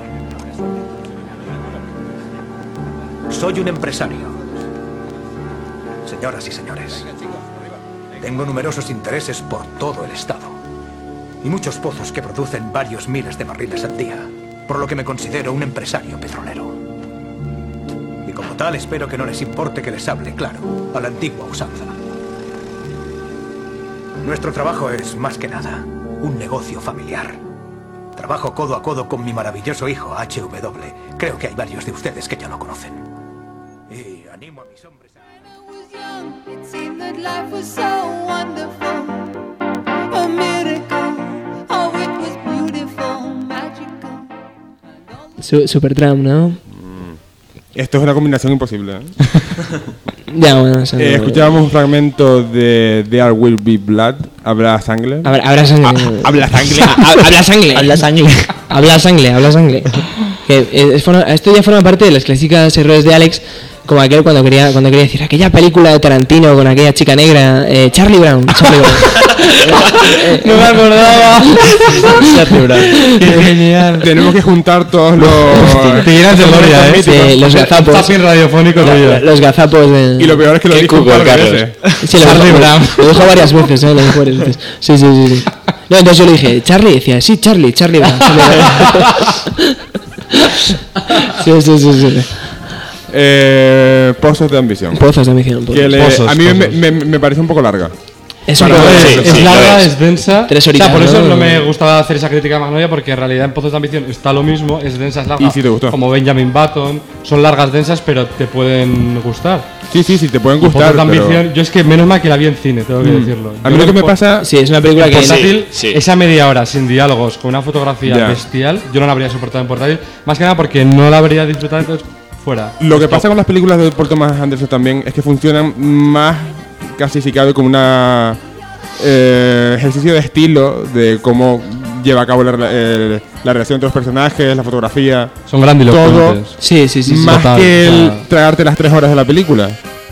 Soy un empresario. Señoras y señores, tengo numerosos intereses por todo el estado y muchos pozos que producen varios miles de barriles al día, por lo que me considero un empresario petrolero. Y como tal, espero que no les importe que les hable claro, a la antigua usanza. Nuestro trabajo es, más que nada, un negocio familiar. Trabajo codo a codo con mi maravilloso hijo, H W. Creo que hay varios de ustedes que ya lo conocen. Y animo a mis hombres a... Su Supertramp, ¿no? Esto es una combinación imposible, ¿eh? Ya, bueno, eso eh, no- escuchábamos un fragmento de There Will Be Blood. ¿Habrá sangre? Habrá, habrá sangre. Ah, ¿habla sangre? Ah, ha- habla sangre. Habla sangre. Habla sangre, habla sangre. Que, eh, es forma- esto ya forma parte de las clásicas errores de Alex, como aquel cuando quería cuando quería decir aquella película de Tarantino con aquella chica negra, eh, Charlie Brown. Charlie Brown. No me acordaba. Charlie Brown. Qué genial. Tenemos que juntar todos los... Te llenas de gloria, ¿eh? Sí, los gazapos. Está bien radiofónico tuyo. Los gazapos de... Y lo peor es que lo Qué dijo un cuco, par de Carlos. veces. Sí, lo Charlie dijo, Brown. lo dijo varias veces, ¿eh? Lo dijo varias veces. Sí, sí, sí, sí. No, entonces yo le dije, Charlie, decía, sí, Charlie, Charlie Brown. Charlie Brown. Sí, sí, sí, sí. Eh, Pozos de ambición. Pozos de ambición. pozos. Que le- Pozos, a mí me, pozos. me, me parece un poco larga. Es un Para poco- ver, sí, es sí, larga, lo es. es densa. Tres o horitas, sea, por eso ¿no? no me gustaba hacer esa crítica a Magnolia, porque en realidad en Pozos de Ambición está lo mismo, es densa, es larga. ¿Y si te gustó? Como Benjamin Button, son largas, densas, pero te pueden gustar. Sí, sí, sí, te pueden Pozos gustar, de pero... Ambición, yo es que menos mal que la vi en cine, tengo que Mm. decirlo. A mí Yo lo que me por- pasa... Sí, es una película En que... portátil, Sí, sí. esa media hora sin diálogos, con una fotografía Ya. bestial, yo no la habría soportado en portátil. Más que nada porque no la habría disfrutado, entonces fuera. Lo que Stop. pasa con las películas de Paul Thomas Anderson también es que funcionan más, casi si cabe, como una eh, ejercicio de estilo, de cómo lleva a cabo la, rela- el- la relación entre los personajes, la fotografía, Son grandilocuentes. todo, Sí, sí, sí. sí. más Total, que o el sea- tragarte las tres horas de la película.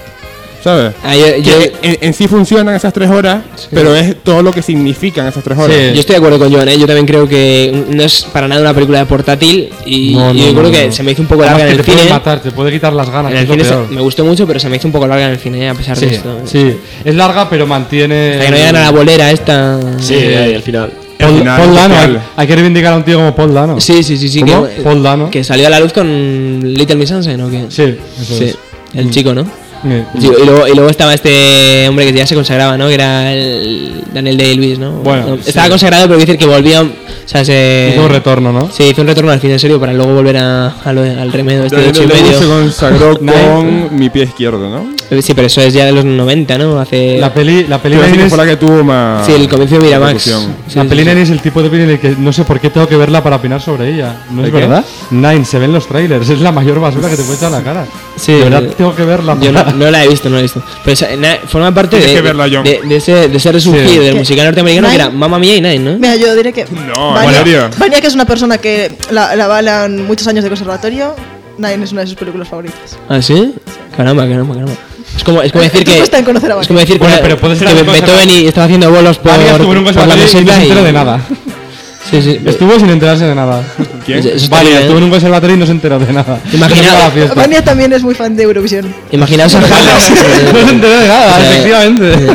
¿Sabes? Ah, yo, yo- Que en, en sí funcionan esas tres horas, pero es todo lo que significan esas tres horas. Sí. yo estoy de acuerdo con Joan, ¿eh? Yo también creo que no es para nada una película de portátil y, No, y no, yo no, creo que no. se me hizo un poco Además larga en que el te puede cine. matar, te puede quitar las ganas. En que el es lo cine se- peor. me gustó mucho, pero se me hizo un poco larga en el cine, ¿eh? A pesar Sí, de esto. sí, es larga, pero mantiene. Hasta que no llegan a la bolera esta. Sí, ahí al final. Al Paul, final, Paul Dano, total. hay, hay que reivindicar a un tío como Paul Dano. Sí, sí, sí, sí. ¿Cómo? Que, Paul Dano. que salió a la luz con Little Miss Sunshine, ¿o qué? Sí, eso Sí, es. el Mm. chico, ¿no? Sí. El chico. Y, luego, y luego estaba este hombre que ya se consagraba, ¿no? Que era el Daniel Day-Lewis, ¿no? Bueno, No, sí. estaba consagrado, pero decir que volvió. O sea, se. Hizo un retorno, ¿no? Sí, hizo un retorno al cine serio para luego volver a, a lo- al remedio este de Daniel ocho y Day-Lewis se medio. consagró Nine. con Mi pie izquierdo, ¿no? Sí, pero eso es ya de los noventa, ¿no? Hace. La peli, la peli Pero sí Nine que es, fue la que tuvo más... Sí, el comienzo de Miramax. repercusión. Sí, la sí, peli sí. Nine es el tipo de peli en el que no sé por qué tengo que verla para opinar sobre ella. ¿No es ¿De qué? verdad? Nine, se ven los trailers, es la mayor basura que te puede echar a la cara. Sí, de verdad eh, tengo que verla. Yo no, para- no la he visto, no la he visto. Pero esa- na- forma parte Tienes de, que verla, John. de, de ese, de ese resurgir Sí. del ¿Qué? musical norteamericano que Nine. era Mamma Mía y Nine, ¿no? Mira, yo diré que. No, Vania, Valeria. Vania, que es una persona que la, la avalan muchos años de conservatorio. Nine es una de sus películas favoritas. ¿Ah, sí? Caramba, caramba, caramba. Es como, es como decir ¿Qué que. cuesta en conocer a Es como Vania? decir Bueno, que, pero puede ser que algo Beethoven y estaba haciendo bolos por, Vania estuvo en un por la conservatorio y no meseta se y. enteró de nada. Sí, sí. Estuvo sin enterarse de nada. ¿Quién? Eso está Vania bien, ¿eh? estuvo en un conservatorio y no se enteró de nada. Imagina- No fue a la fiesta. Vania también es muy fan de Eurovisión. Imaginaos a Halas. No se enteró de nada, O sea, efectivamente.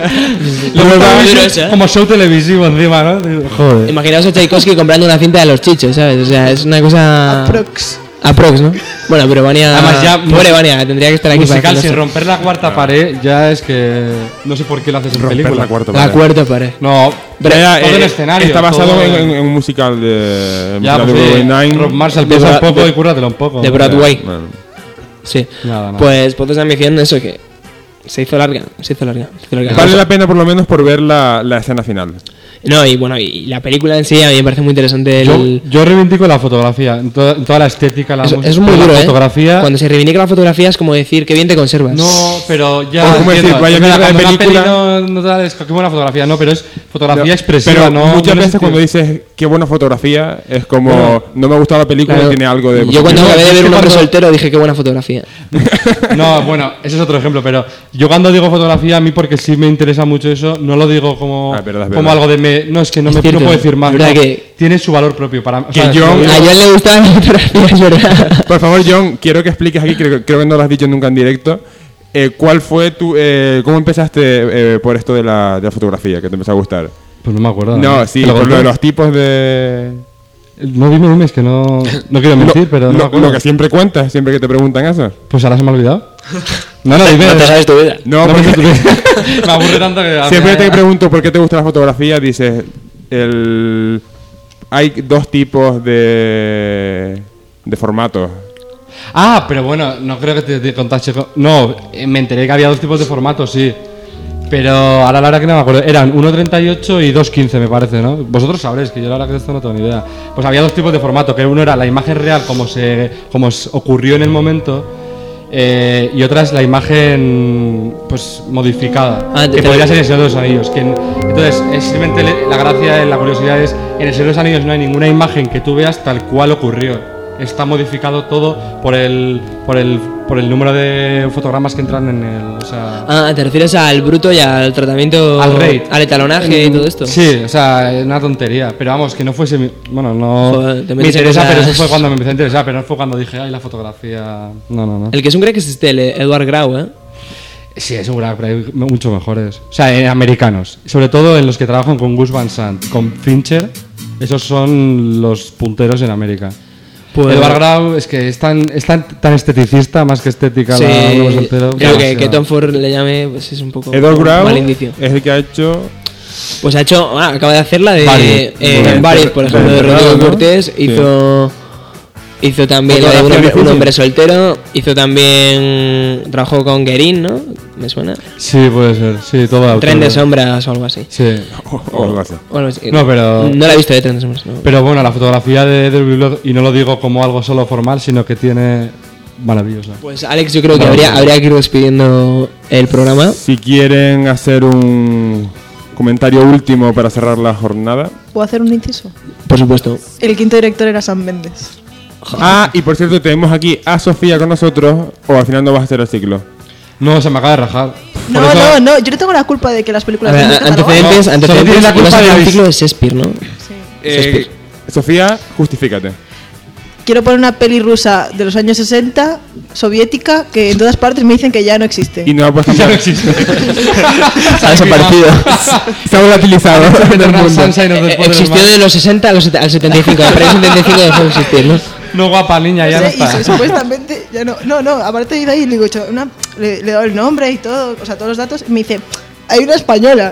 Luego Muy estaba duro viendo eso, ¿eh? como show televisivo encima, ¿no? Joder. Imaginaos a Tchaikovsky comprando una cinta de los chichos, ¿sabes? O sea, es una cosa. Prox. Aprox, ¿no? Bueno, pero Vania. Además, ya- Pobre Vania, tendría que estar aquí Musical para sin hacerlo. romper la cuarta pared ya es que no sé por qué lo haces en Romper película. la cuarta La pared. cuarta pared. No, Pero pero era, todo el eh, escenario. Está basado todo- en, en- en un musical de... Ya, musical pues, de sí, Broadway Nine. Rob Marshall De piensa un Bra- poco de- y cúrratelo un poco. de Broadway. Bueno. Sí. Nada, nada. Pues Pozos de Ambición, eso que. Se hizo larga, se hizo larga. Se hizo larga. Vale la pena por lo menos por ver la, la escena final. No, y bueno, y la película en sí a mí me parece muy interesante. Yo, El... yo reivindico la fotografía, en toda, en toda la estética, la Es, música, es muy la duro, ¿eh? fotografía. Cuando se reivindica la fotografía es como decir que bien te conservas. No, pero ya. O como decir, entiendo, vaya es verdad, mierda de cuando una película. peli no, no te da- es que buena fotografía, no, pero es fotografía No, expresiva, pero no. muchas no en el veces cuando sentido- dices qué buena fotografía, es como, Bueno, no me ha gustado la película claro, y tiene algo de... Yo cuando No, acabé de es ver que Un hombre cuando- soltero dije qué buena fotografía. No, bueno, ese es otro ejemplo, pero yo cuando digo fotografía, a mí porque sí me interesa mucho eso, no lo digo como, Ah, es verdad, es como verdad. algo de... Me, no, es que no Es me cierto, no puedo decir más. es verdad no, que- tiene su valor propio para mí. O Que sea, yo- lo digo- A John le gustaba la fotografía, es verdad. Por favor, John, quiero que expliques aquí, creo, creo que no lo has dicho nunca en directo, eh, ¿cuál fue tu... Eh, ¿Cómo empezaste eh, por esto de la, de la fotografía, que te empezó a gustar? Pues no me acuerdo. No, sí, ¿Te lo por lo conté? de los tipos de... No, dime, dime, es que no, no quiero mentir, Lo- pero no me lo, acuerdo. lo que siempre cuentas, siempre que te preguntan eso. Pues ahora se me ha olvidado. No, no, dime. No te sabes tu vida. No, No, porque porque me aburre tanto que... siempre te pregunto por qué te gusta la fotografía, dices, el... hay dos tipos de, de formatos. Ah, pero bueno, no creo que te, te contaste... con- No, eh, me enteré que había dos tipos de formatos, sí. Pero ahora la verdad que no me acuerdo. Eran uno treinta y ocho y dos quince, me parece, ¿no? Vosotros sabréis, que yo la verdad que de esto no tengo ni idea. Pues había dos tipos de formato, que uno era la imagen real como se como se ocurrió en el momento, eh, y otra es la imagen pues modificada, Ah, te- que te- podría ser el Señor de los Anillos. Que en- entonces, es simplemente le- la gracia, la curiosidad es, en el Señor de los Anillos no hay ninguna imagen que tú veas tal cual ocurrió. Está modificado todo por el por el por el número de fotogramas que entran en el, o sea, Ah, ¿te refieres al bruto y al tratamiento, al rate, al etalonaje y todo esto? Sí, o sea, es una tontería, pero vamos, que no fuese mi, bueno, no Joder, te me metes en interesa, cosas- pero eso fue cuando me empecé a interesar, pero no fue cuando dije, ay, la fotografía, no, no, no. El que es un crack es este, el Edward Grau, ¿eh? Sí, es un crack, pero hay mucho mejores. O sea, en americanos, sobre todo en los que trabajan con Gus Van Sant, con Fincher, esos son los punteros en América. Pues- Edward Grau es que es tan, es tan, tan esteticista más que estética. Sí, la Nuevo Soltero, creo que, demasiado. que Tom Ford le llame, pues es un poco Edward un Grau mal indicio. es el que ha hecho... Pues ha hecho, ah, acaba de hacer la de Varios. eh, Bueno, en Varios, de- por de ejemplo, de enterrado, Rodrigo ¿no? Cortés, Sí. hizo hizo también la de un Fotografía hombre, un difícil. hombre soltero, hizo también trabajó con Guerín, ¿no? ¿Me suena? Sí, puede ser, sí, todo autor. Tren de sombras o algo así. Sí. o algo así. O algo así. No, pero- no la he visto de Tren de sombras, no. Pero bueno, la fotografía de Derby Blood, y no lo digo como algo solo formal, sino que tiene maravillosa. Pues Alex, yo creo que habría, habría que ir despidiendo el programa. Si quieren hacer un comentario último para cerrar la jornada. ¿Puedo hacer un inciso? Por supuesto. El quinto director era Sam Mendes. Ah, y por cierto, tenemos aquí a Sofía con nosotros, o al final no vas a hacer el ciclo. No, se me acaba de rajar. No, Por eso- no, no, yo no tengo la culpa de que las A películas ver, estén a- catalogadas. antecedentes, No, solo antecedentes. tienes la ibas culpa a de hacer un Avis- ciclo de Shakespeare, ¿no? Eh, Sofía, justifícate. Quiero poner una peli rusa de los años sesenta, soviética, que en todas partes me dicen que ya no existe. Y no puedes Ya no cambiar. existe. Ha desaparecido. Se ha volatilizado en el mundo. Sunshine of the Eh, Spotless Existió Mind. de los sesenta a los set- al setenta y cinco. A partir del setenta y cinco dejó de existir, ¿no? No, guapa niña, ya no No sé, y está. su- supuestamente ya no, no, no, aparte de ahí le digo, "Cho, una- le, le doy el nombre y todo, o sea, todos los datos, y me dice, hay una española.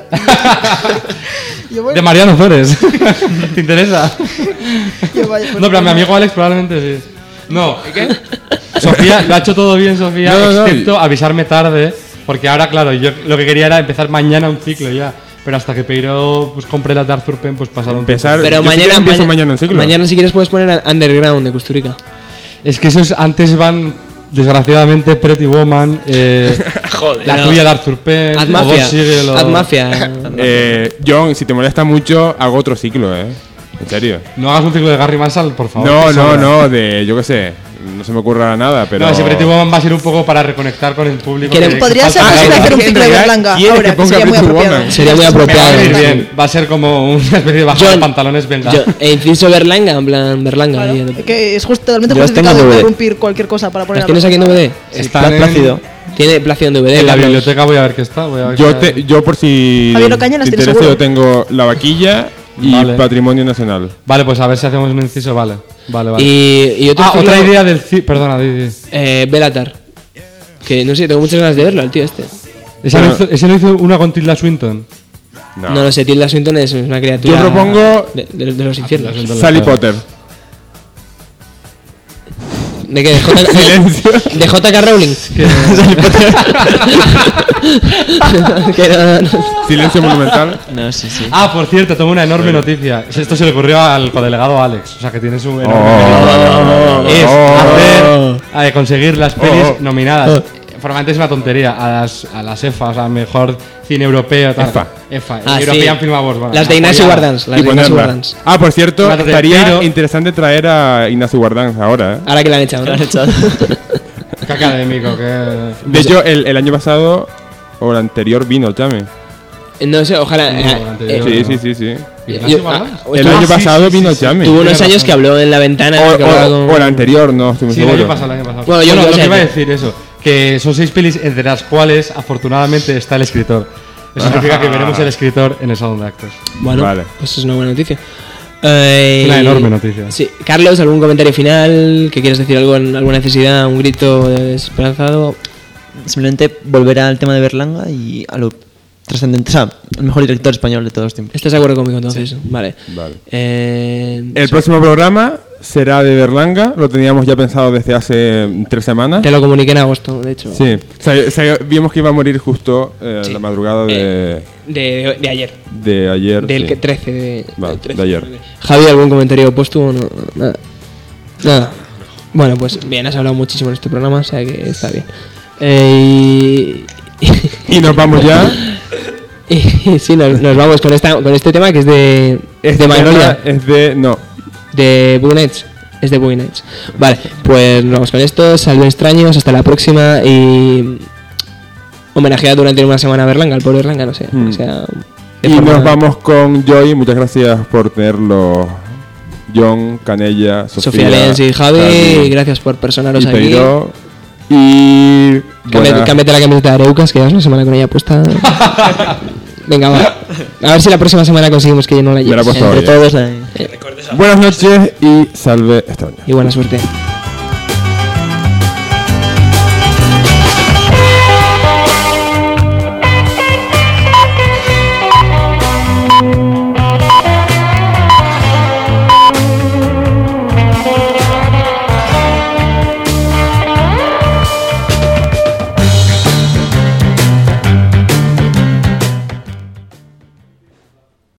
Yo, bueno, De Mariano Flores. ¿Te interesa? yo, vaya, pues, No, pero a mi amigo Alex probablemente sí. No. ¿Qué? Sofía, lo ha hecho todo bien, Sofía, No, no, no. excepto avisarme tarde, porque ahora, claro, yo lo que quería era empezar mañana un ciclo ya. Pero hasta que Peiro pues compré las de Arthur Penn, pues pasaron un Empezar- Pero Yo sí que mañana, empiezo maña- mañana en ciclo. mañana si quieres puedes poner Underground de Kusturica. Es que esos antes van, desgraciadamente, Pretty Woman, eh, Joder. la no. tuya de Arthur Penn, Haz o mafia. Bob Siegel, o- Haz mafia. Eh, John, si te molesta mucho, hago otro ciclo, ¿eh? En serio. No hagas un ciclo de Gary Marshall, por favor. No, que no, sobra. no, de, yo qué sé, no se me ocurra nada, pero... No, ese Pretty Woman va a ser un poco para reconectar con el público. Queremos- que- Podría que ser falta- posible Ah, hacer un en ciclo de realidad, Berlanga ¿quiere que ahora, que ponga sería muy Pretty apropiado. Woman? Sería muy Me va a apropiado. venir bien. Va a ser como una especie de bajada de John, pantalones, venga. Yo, e inciso Berlanga, en plan Berlanga. Claro, ahí. que es justo, totalmente Yo las tengo justificado en D V D. interrumpir cualquier cosa para poner ¿Las tienes aquí en D V D? Están en, Plácido. Tiene Plácido en D V D. en la Carlos. biblioteca, voy a ver qué está. Voy a ver Yo, qué- te, yo por si Javier Ocaña las te tiene interesa, seguro. yo tengo La Vaquilla y Vale. Patrimonio Nacional. Vale, pues a ver si hacemos un inciso, vale. Vale, vale. Y, y otro ah, ciclo, otra idea del ci- Perdona, di, di. Eh, Bellatar. Que no sé, tengo muchas ganas de verlo, el tío este. ¿Ese, Bueno. no hizo, ese no hizo una con Tilda Swinton? No. No lo sé, Tilda Swinton es una criatura. Yo propongo De, de- de los infiernos. Swinton. Sally Potter. ¿De qué? ¿De J K Silencio. ¿De J K Rowling? Que no- no- Silencio monumental. No, sí, sí. Ah, por cierto, tengo una enorme noticia. Esto se le ocurrió al codelegado Alex. O sea, que tiene su enorme Oh. mérito. Es Oh. hacer, eh, conseguir las pelis Oh. nominadas. Formalmente es una tontería. A las, a las E F A, o sea, mejor cine europeo. Tal. EFA. EFA, Ah, European sí. Film Awards. Bueno, Las de Ignacio apoyada. Guardans. Las Y de Ignacio ponerla. Guardans. Ah, por cierto, Una de estaría Pero- interesante traer a Ignacio Guardans ahora, ¿eh? Ahora que la han echado. ¿no? Qué académico, que... De hecho, el, el año pasado o el anterior vino Chame. No sé, ojalá. No, eh, el anterior, eh, Sí, sí, sí, sí. Ignacio yo- Guardans. ah, El estuvo- año sí, pasado sí, vino sí, sí. Chame. Tuvo unos Tiene años razón. que habló en la ventana. O, que hablaba o- con- o el anterior, no estoy muy Sí, el seguro. año pasado, el año pasado. Bueno, yo Bueno, creo lo que que iba a sí. decir eso, que son seis pelis entre las cuales afortunadamente está el escritor. Eso significa que veremos el escritor en el salón de actos. Bueno, Vale. pues es una buena noticia. Eh, Una enorme noticia. Sí. Carlos, ¿algún comentario final? ¿Que quieres decir algo, alguna necesidad, un grito desesperanzado? Simplemente volver al tema de Berlanga y a lo trascendente. O sea, el mejor director español de todos los tiempos. ¿Estás de acuerdo conmigo entonces? Vale. Vale. Eh, El próximo programa será de Berlanga. Lo teníamos ya pensado desde hace tres semanas. Te lo comuniqué en agosto, de hecho. Sí. O sea, o sea, vimos que iba a morir justo eh, Sí. la madrugada de, De, de ayer. de ayer. Del sí. que trece de, Vale, del trece. de ayer. Javi, ¿algún comentario opuesto? No, nada. Nada. Bueno, pues bien, has hablado muchísimo en este programa, o sea que está bien. Eh, y, Y nos vamos ya. y sí, nos, nos vamos con esta con este tema que es de, Este de Magnolia, tema es de. No. de Boogie Nights. Es de Boogie Nights. Vale, pues nos vamos con esto. Salve extraños, hasta la próxima. Y homenajea durante una semana a Berlanga, al pobre Berlanga, no sé. Hmm. O sea, de Y forma- nos vamos con Joy. Muchas gracias por tenerlo. John, Canella, Sofía, Sofía Lenz y Javi, Javi gracias por personaros y aquí. Peiró. Y. Cámbiate, buena- cámbiate la camiseta de Areucas, que llevas una semana con ella puesta. Venga, va. A ver si la próxima semana conseguimos que yo no la Me la he lleve. puesto Entre hoy, eh. todos ahí. Buenas noches y salve extraños. Y buena suerte.